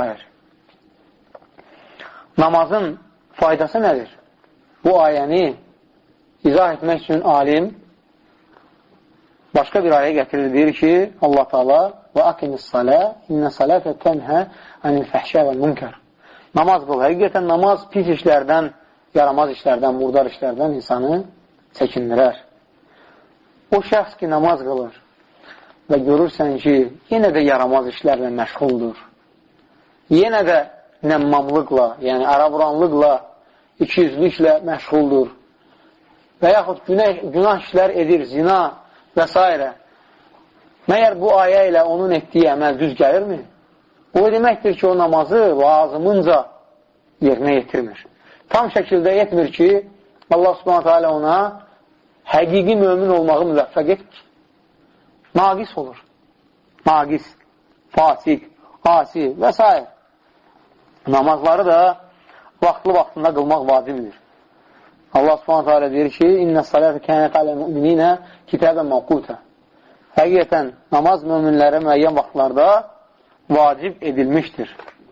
Namazın faydası nədir? Bu ayəni izah etmək üçün alim başqa bir ayə gətirir, deyir ki, Allah Teala və aqimis salə, innə salətə tənhə anil fəhşə və münkər. Namaz qıl. Həqiqətən namaz pis işlərdən, yaramaz işlərdən, murdar işlərdən insanı çəkindirər. O şəxs ki, namaz qılır və görürsən ki, yenə də yaramaz işlərlə məşğuldur. Yenə də nəmmamlıqla, yəni araburanlıqla, ikiyüzlüklə məşğuldur və yaxud günah, günah işlər edir, zina və s. Məyər bu ayə ilə onun etdiyi əməl düz gəlirmi? O deməkdir ki, o namazı lazımınca yerinə yetirmir. Tam şəkildə etmir ki, Allah subhanətə alə ona həqiqi mömin olmağı müvəffəq etmir. Naqis olur. Naqis, fasik, asi və s. Namazları da vaxtlı-vaxtında qılmaq vacibdir. Allah subhanətə alə deyir ki, İnnə salətə kənət alə müminə kitəbən məqutə. Həqiqətən, namaz möminlərə müəyyən vaxtlarda vacib edilmişdir.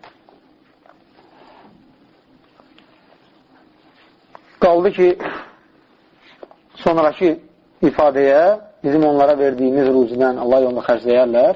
Qaldı ki, sonraki ifadəyə bizim onlara verdiyimiz ruzidən Allah yolunda xərcləyərlər.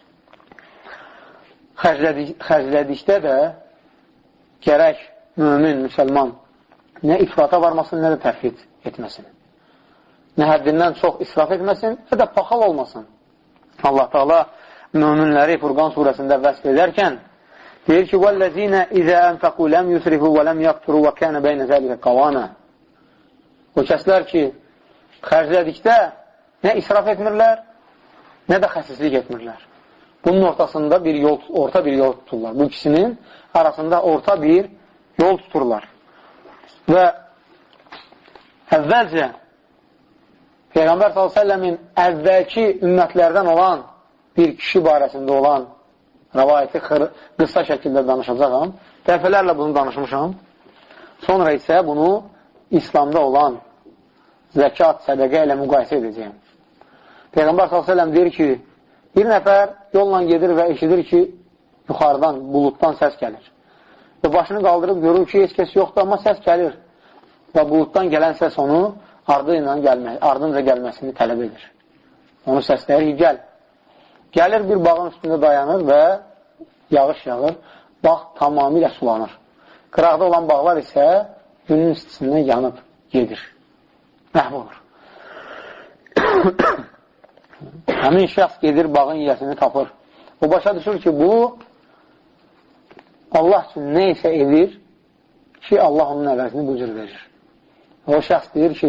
Xərclədik, xərclədikdə də gərək mümin, müsəlman nə ifrata varmasın, nə də təfrid etməsin. Nə həddindən çox israf etməsin, nə də paxal olmasın. Allah Teala müminləri Furqan surəsində vəsf edərkən deyir ki, وَالَّذِينَ إِذَا أَنْفَقُوا لَمْ يُسْرِفُوا وَلَمْ يَقْتُرُوا وَكَانَ بَيْنَ ذَلِكَ قَوَامًا. O kəslər ki, xərclədikdə nə israf etmirlər, nə də xəsislik etmirlər. bunun ortasında bir yol, orta bir yol tuturlar. Bu ikisinin arasında orta bir yol tuturlar. Və əvvəlcə Peyğəmbər sallallahu əleyhi və səlləmin əvvəlki ümmətlərdən olan bir kişi barəsində olan rəvayəti qısa şəkildə danışacağam. Dəfələrlə bunu danışmışam. Sonra isə bunu İslamda olan zəkat, sədəqə ilə müqayisə edəcəyim. Peyğəmbər sallallahu əleyhi və səlləm deyir ki, bir nəfər yolla gedir və eşidir ki, yuxarıdan, buluddan səs gəlir. Və başını qaldırıb görür ki, heç kəs yoxdur, amma səs gəlir. Və buluddan gələn səs onu ardınca, gəlmə, ardınca gəlməsini tələb edir. Onu səsləyir ki, gəl. Gəlir bir bağın üstündə dayanır və yağış yağır. Bağ tamamilə sulanır. Qıraqda olan bağlar isə günün istisindən yanıb gedir. Məhv olur. Həmin şəxs gedir, bağın yiyəsini tapır. O başa düşür ki, bu Allah üçün nə isə edir ki, Allah onun əvəzini bu cür verir. O şəxs deyir ki,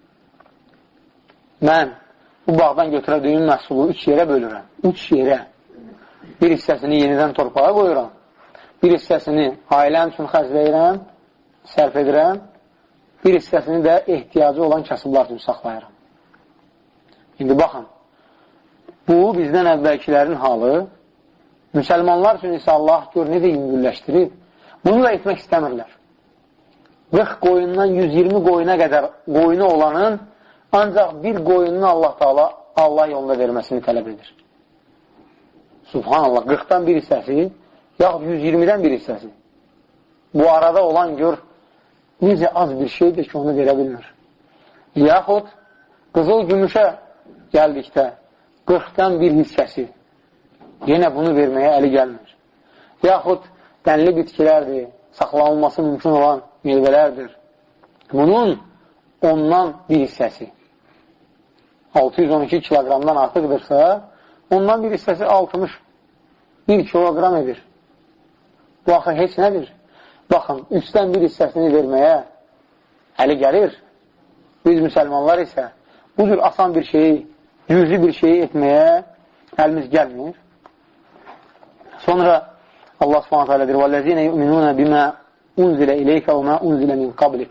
mən bu bağdan götürədüyüm məhsulu üç yerə bölürəm. Üç yerə. Bir hissəsini yenidən torpağa qoyuram. Bir hissəsini ailəm üçün xərcləyirəm, sərf edirəm. Bir hissəsini də ehtiyacı olan kasıblar üçün saxlayıram. İndi baxın, bu bizdən əvvəlkilərin halı, müsəlmanlar üçün isə Allah gör necə yüngülləşdirib, bunu da etmək istəmirlər. qırx qoyundan yüz iyirmi qoyuna qədər qoyunu olanın ancaq bir qoyununu Allah Taala Allah yolunda verməsini tələb edir. Subhanallah, qırxdan bir hissəsi, yaxud yüz iyirmidən bir hissəsi. Bu arada olan gör, necə az bir şeydir ki, onu verə bilmir. Yaxud qızıl gümüşə gəldikdə qırxdan bir hissəsi yenə bunu verməyə əli gəlmir. Yaxud dənli bitkilərdir, saxlanılması mümkün olan meyvələrdir. Bunun ondan bir hissəsi altı yüz on iki kiloqramdan artıqdırsa, ondan bir hissəsi altmış bir kiloqram edir. Bu axı heç nədir? Baxın, üçdən bir hissəsini verməyə əli gəlir. Biz müsəlmanlar isə bu cür asan bir şeyi, cüzi bir şeyi etməyə əlimiz gəlmir. Sonra Allah Subhanahu taala deyir: "Vellezine yu'minuna bima unzila ileyke ve ma unzila min qablik.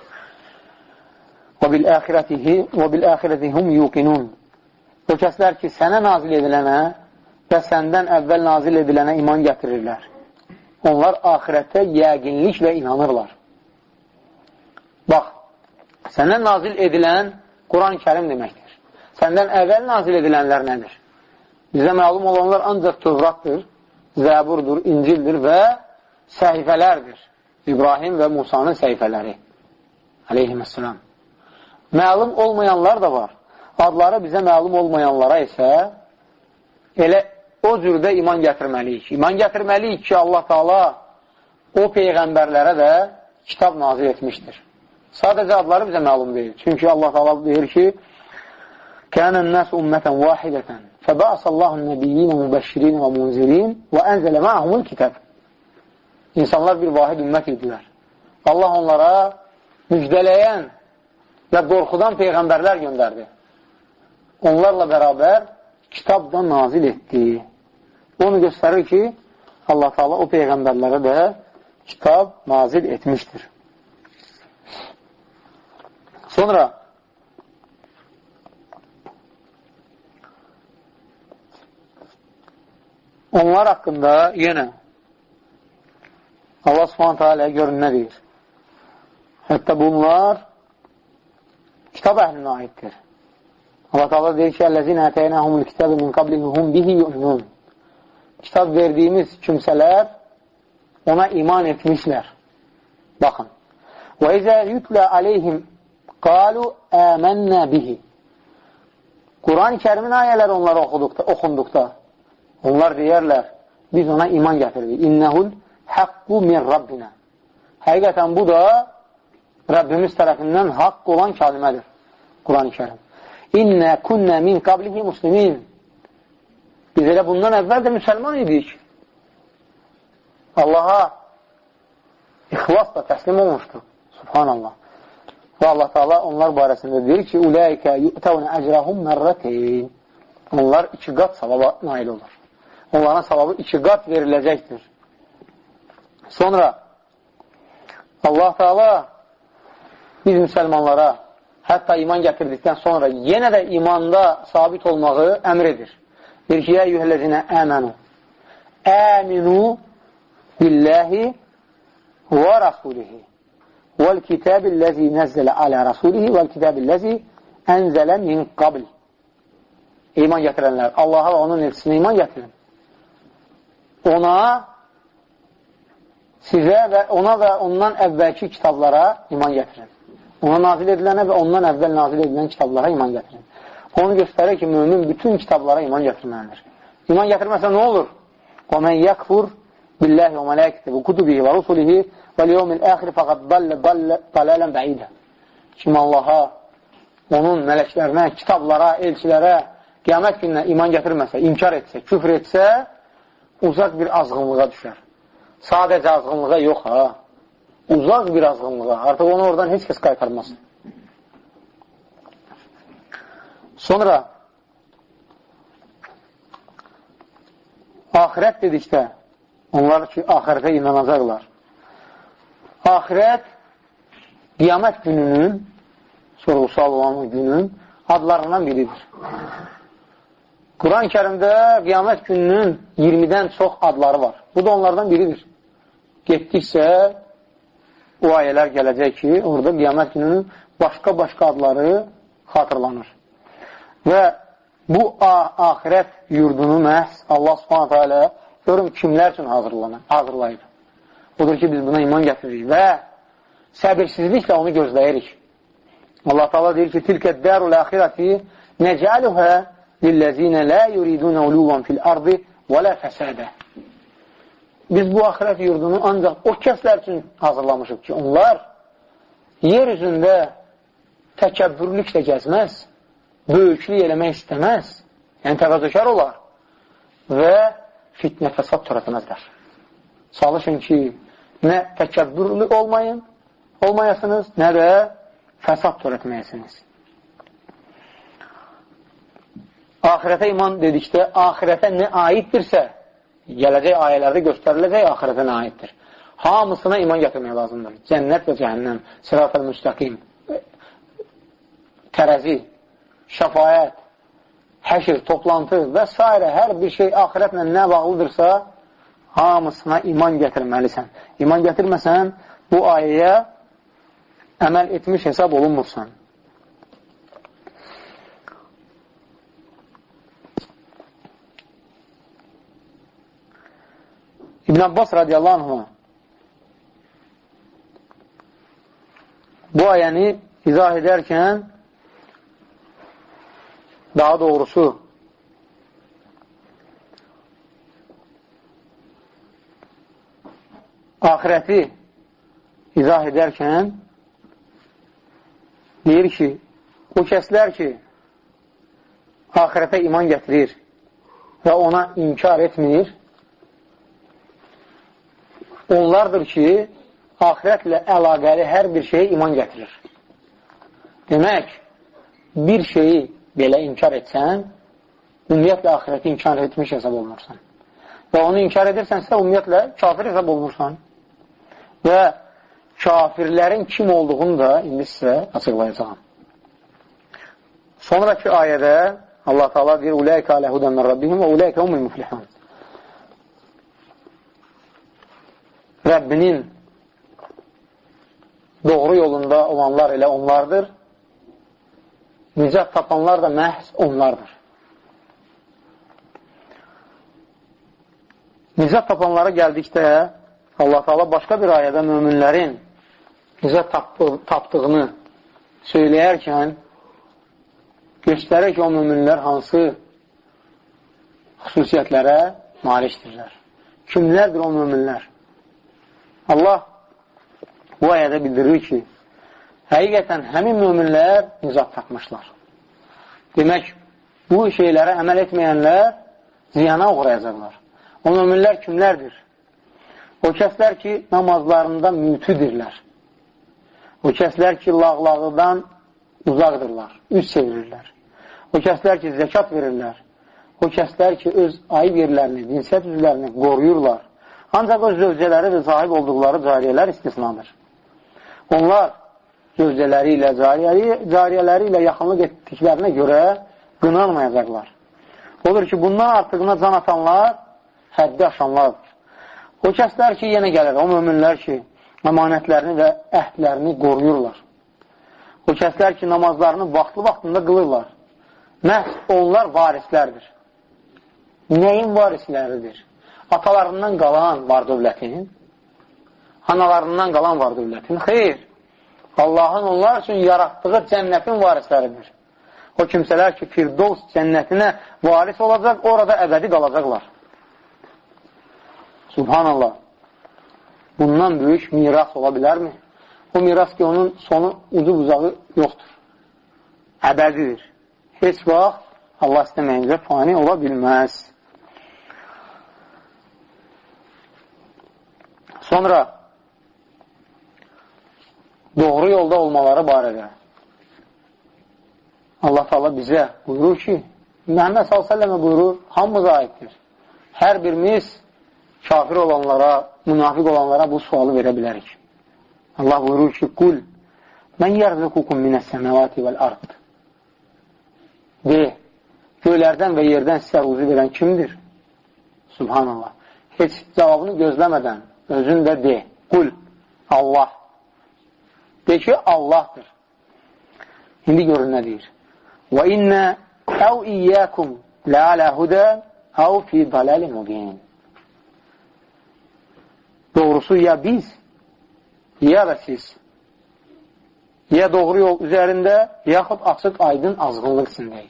Və bil axiratihi və bil axirati hum yuqinun." O kəslər ki, sənə nazil edilənə və səndən əvvəl nazil edilənə iman gətirirlər. Onlar axirətə yəqinliklə inanırlar. Bax, səndən nazil edilən Quran-ı Kərim deməkdir. Səndən əvvəl nazil edilənlər nədir? Bizə məlum olanlar ancaq Tövratdır, Zəburdur, İncildir və səhifələrdir. İbrahim və Musanın səhifələri. Aleyhisselam. Məlum olmayanlar da var. Adları bizə məlum olmayanlara isə elə o cürdə iman gətirməliyik. İman gətirməliyik ki, Allah Taala o peyğəmbərlərə də kitab nazil etmişdir. Sadəcə adları bizə məlum deyil. Çünki Allah Taala deyir ki, "Kânən nâs ummeten vâhideten, febâsallahu nebiyyîne mübeşşirîn və munzirîn və enzele ma'ahumul kitab." İnsanlar bir vahid ümmət idilər. Allah onlara müjdələyən və qorxudan peyğəmbərlər göndərdi. Onlarla bərabər kitab da nazil etdi. Onu göstərir ki, Allah Taala o peyğəmbərlərə də kitab nazil etmişdir. Sonra onlar haqqında yenə Allah Subhanahu taala görün nə deyir? Hətta bunlar kitab əhlinə aiddir. Allah Taala deyir ki, "Ellezine ataynahumul kitabe min qablihi hum bihi yu'minun." Kitab verdiyimiz kimsələr ona iman etmişlər. Baxın. "Və izə yutla aleyhim qalu amannā bihi." Quran-ı Kərimin ayələri onlara oxuduqda, oxunduqda onlar deyərlər, biz ona iman gətirdik. "İnnehul haqqu min rabbina." Həqiqətən bu da Rəbbimiz tərəfindən haqq olan kəlmədir. Quran-ı Kərim. "İnnə kunnə min qablihi muslimin." Biz elə bundan əvvəl də müsəlman idik. Allaha ixlasla təslim olmuşdur. Subhanallah. Və Allah Taala onlar barəsində deyir ki, "Ulaika yu'tawna ecrahum marratayn." Onlar iki qat savaba nail olur. onların savabı iki qat veriləcəkdir. Sonra Allah Teala biz müsəlmanlara hətta iman gətirdikdən sonra yenə də imanda sabit olmağı əmr edir. Bir ki, yə eyyuhəl-ləzinə əmənu əminu billahi və rasulihi vəl-kitəbil-ləzi nəzzələ alə rasulihi vəl-kitəbil-ləzi ənzələ min qabl. İman gətirənlər, Allaha və onun elçisinə iman gətirin. Ona sizə və ona və ondan əvvəlki kitablara iman gətirin. Ona nazil edilənə və ondan əvvəl nazil edilən kitablara iman gətirin. Onu göstərir ki, mümin bütün kitablara iman gətirməlidir. İman gətirməsə nə olur? وَمَنْ يَكْفُرْ بِاللّٰهِ وَمَلَائِكَتِهِ وَكُتُبِهِ وَرُسُلِهِ وَالْيَوْمِ الْآخِرِ فَقَدْ ضَلَّ ضَلَالًا بَعِيدًا. Kim Allaha, onun mələklərinə, kitablara, elçilərə, qiyamət gününə iman gətirməsə, inkar etsə, küfr etsə, uzaq bir azğınlığa düşər. Sadəcə azğınlığa yox, ha. Uzaq bir azğınlığa. Artıq onu oradan heç kəs qaytarmaz. Sonra axirət dedikdə, onlar ki, axirətə inanacaqlar. Axirət qiyamət gününün, sorğu-sual olan günün adlarından biridir. Quran-ı Kərimdə qiyamət gününün iyirmidən çox adları var. Bu da onlardan biridir. Getdiksə o ayələr gələcək ki, orada qiyamət gününün başqa-başqa adları xatırlanır. Və bu axirət yurdunu məhz Allah Subhanahu teala görüm kimlər üçün hazırlayır. Odur ki, biz buna iman gətiririk və səbirsizliklə onu gözləyirik. Allah Teala deyir ki, tilkəd dərul əxirəti necəluhə lilləzinə lə yuridunə uluvan fil ardı və lə fəsədə. Biz bu axirət yurdunu ancaq o kəslər üçün hazırlamışıq ki, onlar yer üzündə təkəbbürlüklə gəzməz, böyüklük eləmək istəməz, yəni təvazökar olar və fitnə fəsad törətməzlər. Çalışın ki, nə təkəbbürlü olmayın, olmayasınız, nə də fəsad törətməyəsiniz. Ahirətə iman dedikdə, ahirətə nə aiddirsə, gələcək ayələrdə göstəriləcək ahirətə nə aiddir. Hamısına iman gətirmək lazımdır. Cənnət və cəhənnəm, sırat-ül müstəqim, tərəzi, şəfayət, həşir, toplantı və s. hər bir şey ahirətlə nə bağlıdırsa, hamısına iman gətirməlisən. İman gətirməsən, bu ayəyə əməl etmiş hesab olunmursan. İbn Abbas radiyallahu anhuma bu ayəni izah edərkən daha doğrusu ahirəti izah edərkən deyir ki, o kəslər ki ahirətə iman gətirir və ona inkar etmir, onlardır ki, ahirətlə əlaqəli hər bir şeyə iman gətirir. Demək, bir şeyi belə inkar etsən, ümumiyyətlə ahirəti inkar etmiş hesab olunursan. Və onu inkar edirsənsə, ümumiyyətlə kafir hesab olunursan. Və kafirlərin kim olduğunu da indi sizə açıqlayacağım. Sonraki ayədə Allah Teala deyir, Uləykə alə hudən min Rabbihim və uləykə humul müflihun. Rəbbinin doğru yolunda olanlar elə onlardır. Nicat tapanlar da məhz onlardır. Nicat tapanlara gəldikdə Allah Teala başqa bir ayədə möminlərin nicat tapdığını söyləyərkən göstərir ki, o möminlər hansı xüsusiyyətlərə malikdirlər. Kimlərdir o möminlər? Allah bu ayədə bildirir ki, həqiqətən həmin möminlər nicat tapmışlar. Demək, bu şeylərə əməl etməyənlər ziyana uğrayacaqlar. O möminlər kimlərdir? O kəslər ki, namazlarında mütüdirlər. O kəslər ki, lağlağıdan uzaqdırlar, üz çevirirlər. O kəslər ki, zəkat verirlər. o kəslər ki, öz ayıb yerlərini, cinsiyyət üzvlərini qoruyurlar. Ancaq o zövcələri və sahib olduqları cariyələr istisnadır. Onlar zövcələri ilə, cariyələri ilə yaxınlıq etdiklərinə görə qınanmayacaqlar. Odur ki, bundan artıqına can atanlar həddi aşanlardır. O kəslər ki, yenə gəlir, o möminlər ki, əmanətlərini və əhdlərini qoruyurlar. O kəslər ki, namazlarını vaxtlı-vaxtında qılırlar. Məhz onlar varislərdir. Nəyin varisləridir? Atalarından qalan var dövlətin, analarından qalan var dövlətin. Xeyr, Allahın onlar üçün yaratdığı cənnətin varisləridir. O kimsələr ki, Firdovs cənnətinə varis olacaq, orada əbədi qalacaqlar. Subhanallah. Bundan böyük miras ola bilərmi? O miras ki, onun sonu ucu bucağı yoxdur. Əbədidir. Heç vaxt Allah istəməyincə fani ola bilməz. Sonra doğru yolda olmaları barədə Allah Teala bizə buyurur ki, Məhəmməd sallallahu əleyhi və səlləm buyurur, hamımıza aiddir. Hər birimiz kafir olanlara, münafiq olanlara bu sualı verə bilərik. Allah buyurur ki, Qul, mən yərzukukum minəs-səməvati vəl-ard. De, göylərdən və yerdən sizə ruzi verən kimdir? Subhanallah. Heç cavabını gözləmədən özün də de, Qul, Allah. De ki, Allahdır. İndi görün nə deyir? Və innə əv iyyəkum lə'alə hudə əv fi daləli mubin. Doğrusu ya biz, ya da siz, ya doğru yol üzərində, yaxud açıq aydın azğınlıq içindəyik.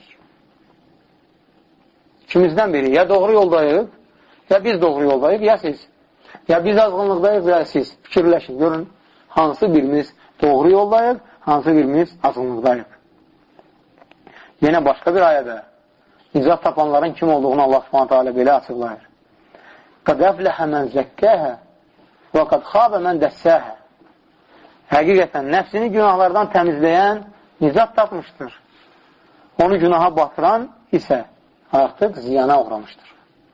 İkimizdən biri, ya doğru yoldayıq, ya biz doğru yoldayıq, ya siz. Ya biz azğınlıqdayıq, ya siz. Fikirləşin, görün, hansı birimiz doğru yoldayıq, hansı birimiz azğınlıqdayıq. Yenə başqa bir ayədə nicat tapanların kim olduğunu Allah Subhanahu taala belə açıqlayır. Qad əfləhə mən zəkkəhə və qad xabə mən dəssəhə. Həqiqətən, nəfsini günahlardan təmizləyən nicat tapmışdır. Onu günaha batıran isə artıq ziyana uğramışdır.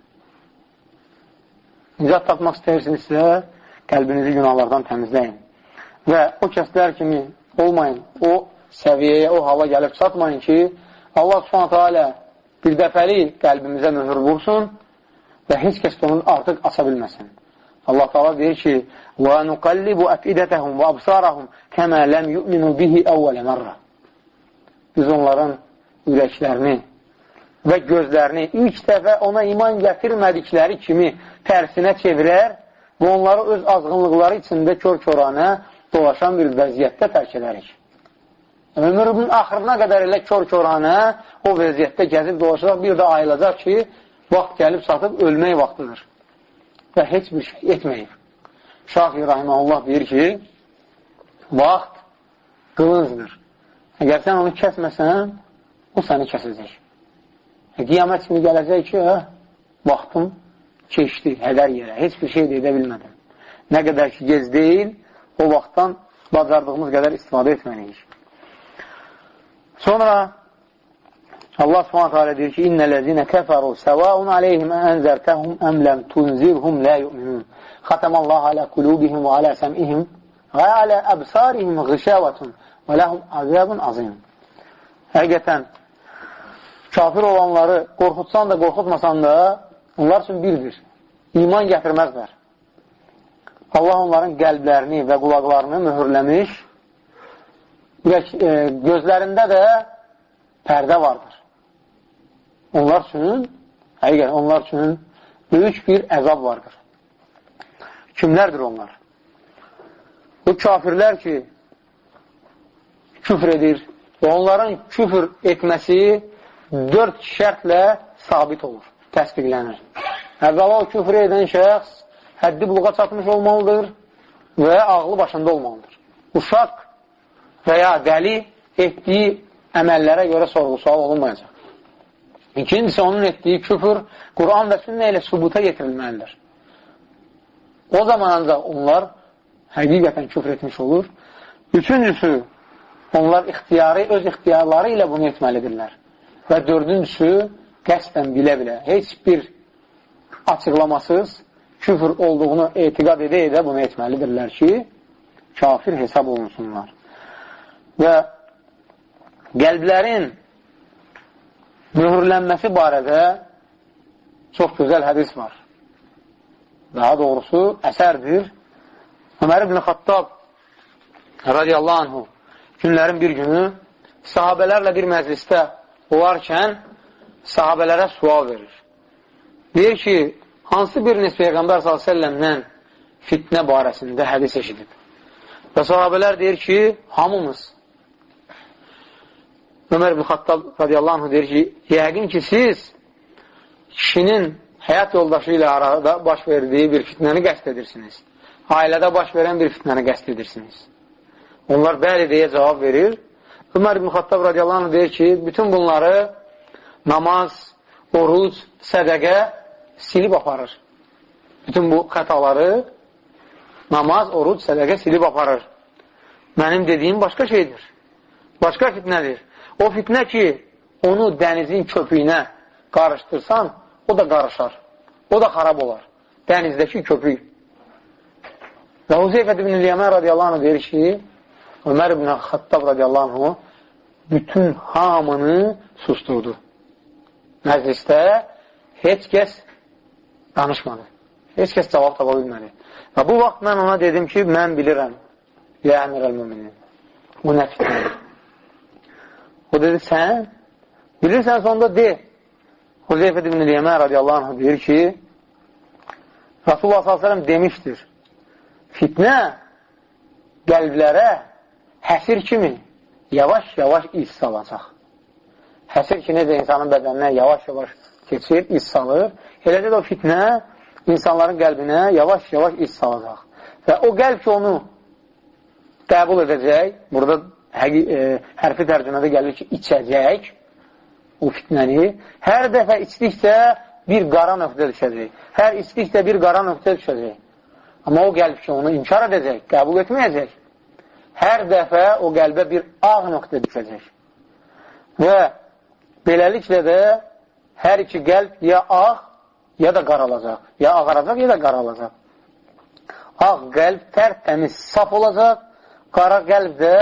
Nicat tapmaq istəyirsinizsə, qəlbinizi günahlardan təmizləyin. Və o kəslər kimi olmayın, o səviyyəyə, o hala gəlib çatmayın ki, Allah Subhanahu taala bir dəfəli qəlbimizə möhür vursun və heç kəs onu artıq aça bilməsin. Allah Teala deyir ki, وَنُقَلِّبُ أَفْئِدَتَهُمْ وَأَبْصَارَهُمْ كَمَا لَمْ يُؤْمِنُوا بِهِ أَوَّلَ مَرَّةٍ. Biz onların ürəklərini və gözlərini ilk dəfə ona iman gətirmədikləri kimi tərsinə çevirər və onları öz azğınlıqları içində kör-köranə dolaşan bir vəziyyətdə tərk edərik. Ömrünün axırına qədər elə kör-köranə o vəziyyətdə gəzib dolaşacaq, bir də ayılacaq ki, vaxt gəlib satıb ölmək vaxtıdır və heç bir şey etməyib. Şah-ı Rahiməhullah deyir ki, vaxt qılıncdır. Əgər sən onu kəsməsən, o səni kəsəcək. Qiyamət kimi gələcək ki, vaxtım keçdi, hədər yerə, heç bir şey də edə bilmədim. Nə qədər ki, gec deyil, o vaxtdan bacardığımız qədər istifadə etməliyik. Sonra Allah Subhanahu taala deyir ki, İnnellezine keferu sevaun aleyhim enzertehum em lem tunzirhum la yu'minun. Xatamallahu ala kulubihim və ala səm'ihim və ala əbsarihim gışavatun və ləhum azabun azim. Həqiqətən, kafir olanları qorxutsan da, qorxutmasan da, onlar üçün birdir. İman gətirməzlər. Allah onların qəlblərini və qulaqlarını möhürləmiş, gözlərində də pərdə vardır. Onlar üçün, həqiqətən, onlar üçün böyük bir əzab vardır. Kimlərdir onlar? Bu kafirlər ki, küfr edir və onların küfr etməsi dörd şərtlə sabit olur, təsdiqlənir. Əvvəla o küfr edən şəxs həddi buluğa çatmış olmalıdır və ağlı başında olmalıdır. Uşaq və ya dəli etdiyi əməllərə görə sorğu-sual olunmayacaq. İkincisi, onun etdiyi küfür Quran və sünnə ilə sübuta getirilməlidir. O zaman ancaq onlar həqiqətən küfr etmiş olur. Üçüncüsü, onlar ixtiyari, öz ixtiyarları ilə bunu etməlidirlər. Və dördüncüsü, qəsdən bilə-bilə, heç bir açıqlamasız küfür olduğunu etiqad edə-edə bunu etməlidirlər ki, kafir hesab olunsunlar. Və qəlblərin mühürlənməsi barədə çox gözəl hədis var. Daha doğrusu əsərdir. Ömər ibn Xattab radiyallahu anhu günlərin bir günü sahabələrlə bir məclisdə olarkən sahabələrə sual verir. Deyir ki, hansı biriniz Peyğəmbər sallallahu əleyhi və səlləmdən fitnə barəsində hədis eşidib? Və sahabələr deyir ki, hamımız. Ömər ibn Xattab radiyallahu anhu deyir ki, yəqin ki, siz kişinin həyat yoldaşı ilə arada baş verdiyi bir fitnəni qəsd edirsiniz. Ailədə baş verən bir fitnəni qəsd edirsiniz. Onlar bəli deyə cavab verir. Ömər ibn Xattab radiyallahu anh deyir ki, bütün bunları namaz, oruc, sədəqə silib aparır. Bütün bu xətaları namaz, oruc, sədəqə silib aparır. Mənim dediyim başqa şeydir. Başqa fitnədir. O fitnə ki, onu dənizin köpüyünə qarışdırsan, o da qarışar. O da xarab olar. Dənizdəki köpük. Və Huzeyfət ibn Yəmən radiyallahu anh deyir ki, Ömər ibn Xattab radiyallahu anh bütün hamını susturdu. Məclisdə heç kəs danışmadı. Heç kəs cavab tapa bilmədi. Və bu vaxt mən ona dedim ki, mən bilirəm. Ya əmir əl-müminin. Bu nə fitnədir? O dedi, sən bilirsən sonunda de. Huzeyfət ibn Yəmən radiyallahu anh deyir ki, Rasulullah sallallahu əleyhi və səlləm demişdir, fitnə qəlblərə həsir kimi yavaş-yavaş iz salacaq. Həsir ki, necə insanın bədəninə yavaş-yavaş keçir, iz salır. Eləcə də o fitnə insanların qəlbinə yavaş-yavaş iz salacaq. Və o qəlb ki, onu qəbul edəcək, burada həqi, e, hərfi tərcümədə gəlir ki, içəcək o fitnəni. Hər dəfə içdikcə bir qara nöqtə düşəcək. Hər içdikcə bir qara nöqtə düşəcək. Amma o qəlb ki, onu inkar edəcək, qəbul etməyəcək. Hər dəfə o qəlbə bir ağ nöqtə düşəcək. Və beləliklə də hər iki qəlb ya ağ, ya da qaralacaq. Ya ağaracaq, ya da qaralacaq. Ağ qəlb tərtəmiz, saf olacaq, qara qəlb də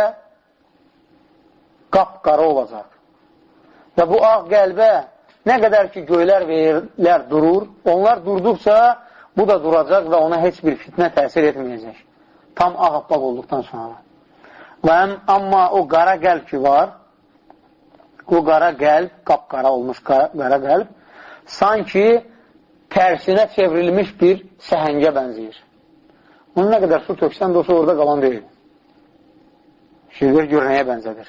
qapqara olacaq. Və bu ağ qəlbə nə qədər ki, göylər və yerlər durur, onlar durduqca bu da duracaq və ona heç bir fitnə təsir etməyəcək. Tam ağappaq olduqdan sonra. Və amma o qara qəlb ki var, o qara qəlb, qapqara olmuş qara qəlb, sanki tərsinə çevrilmiş bir səhəngə bənzəyir. Onun nə qədər su töksən də o su orada qalan deyil. Şirqər gör nəyə bənzədir.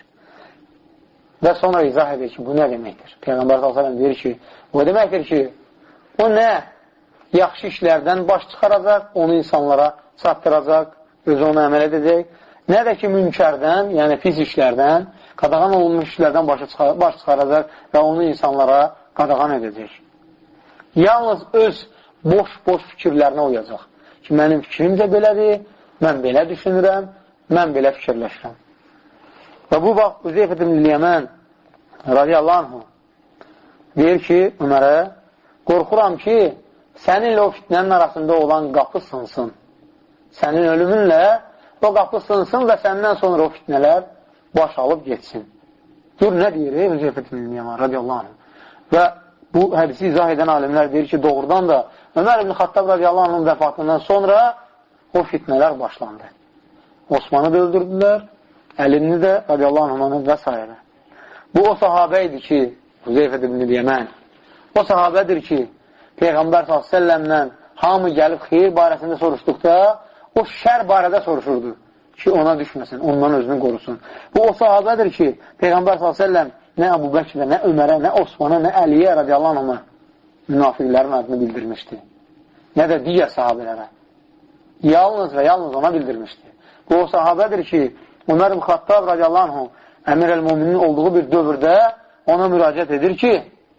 Və sonra izah edir ki, bu nə deməkdir? Peyğəmbər sallallahu əleyhi və səlləm deyir ki, o deməkdir ki, o nə yaxşı işlərdən baş çıxaracaq, onu insanlara çatdıracaq, özü onu əməl edəcək, nə də ki, münkərdən, yəni pis işlərdən, qadağan olunmuş işlərdən baş çıxaracaq və onu insanlara qadağan edəcək. Yalnız öz boş-boş fikirlərinə uyacaq ki, mənim fikrimcə belədir, mən belə düşünürəm, mən belə fikirləşirəm. Və bu vaxt Huzeyfət ibn Yəmən radiyallahu anhu deyir ki, Ömərə, qorxuram ki, səninlə o fitnənin arasında olan qapı sınsın. Sənin ölümünlə o qapı sınsın və səndən sonra o fitnələr baş alıb geçsin. Gör nə deyir, Huzeyfət ibn Yəmən radiyallahu anhu. Və bu hədisi izah edən alimlər deyir ki, doğrudan da Ömər ibn Xattab radiyallahu anh'ın vəfatından sonra o fitnələr başlandı. Osmanı da öldürdülər, Əlini də radiyallahu anh'ın və s. Bu o sahabə idi ki, Huzeyfət ibn Yəmən, o sahabədir ki, Peyğəmbər sallallahu əleyhi və səlləmdən hamı gəlib xeyir barəsində soruşduqda, o şər barədə soruşurdu ki, ona düşməsin, ondan özünü qorusun. Bu o sahabədir ki, Peyğəmbər sallallahu əleyhi və səlləm nə Əbu Bəkirə, nə Ömərə, nə Osmana, nə Əliyə radiyallahu anh'a münafiqlərin adını bildirmişdi. Nə də digər sahabələrə. Yalnız və yalnız ona bildirmişdi. Bu o sahabədir ki, Ömər ibn Xattab radiyallahu anh'u əmir əl-müminin olduğu bir dövrdə ona müraciət edir ki,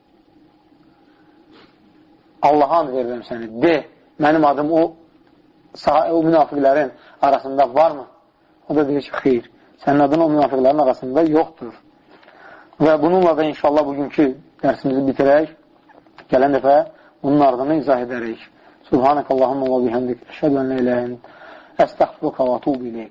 Allah'a and verirəm səni, de, mənim adım o, o münafiqlərin arasında varmı? O da deyir ki, xeyr, sənin adın o münafiqlərin arasında yoxdur. Və bununla da inşallah bugünkü dərsimizi bitirək. Gələn dəfə bunun ardını izah edərik. Subhanəkəllahumma və bihəmdik. Əşhədu ən la iləhə illa əntə. Əstəğfiruka və etûbu ileyk.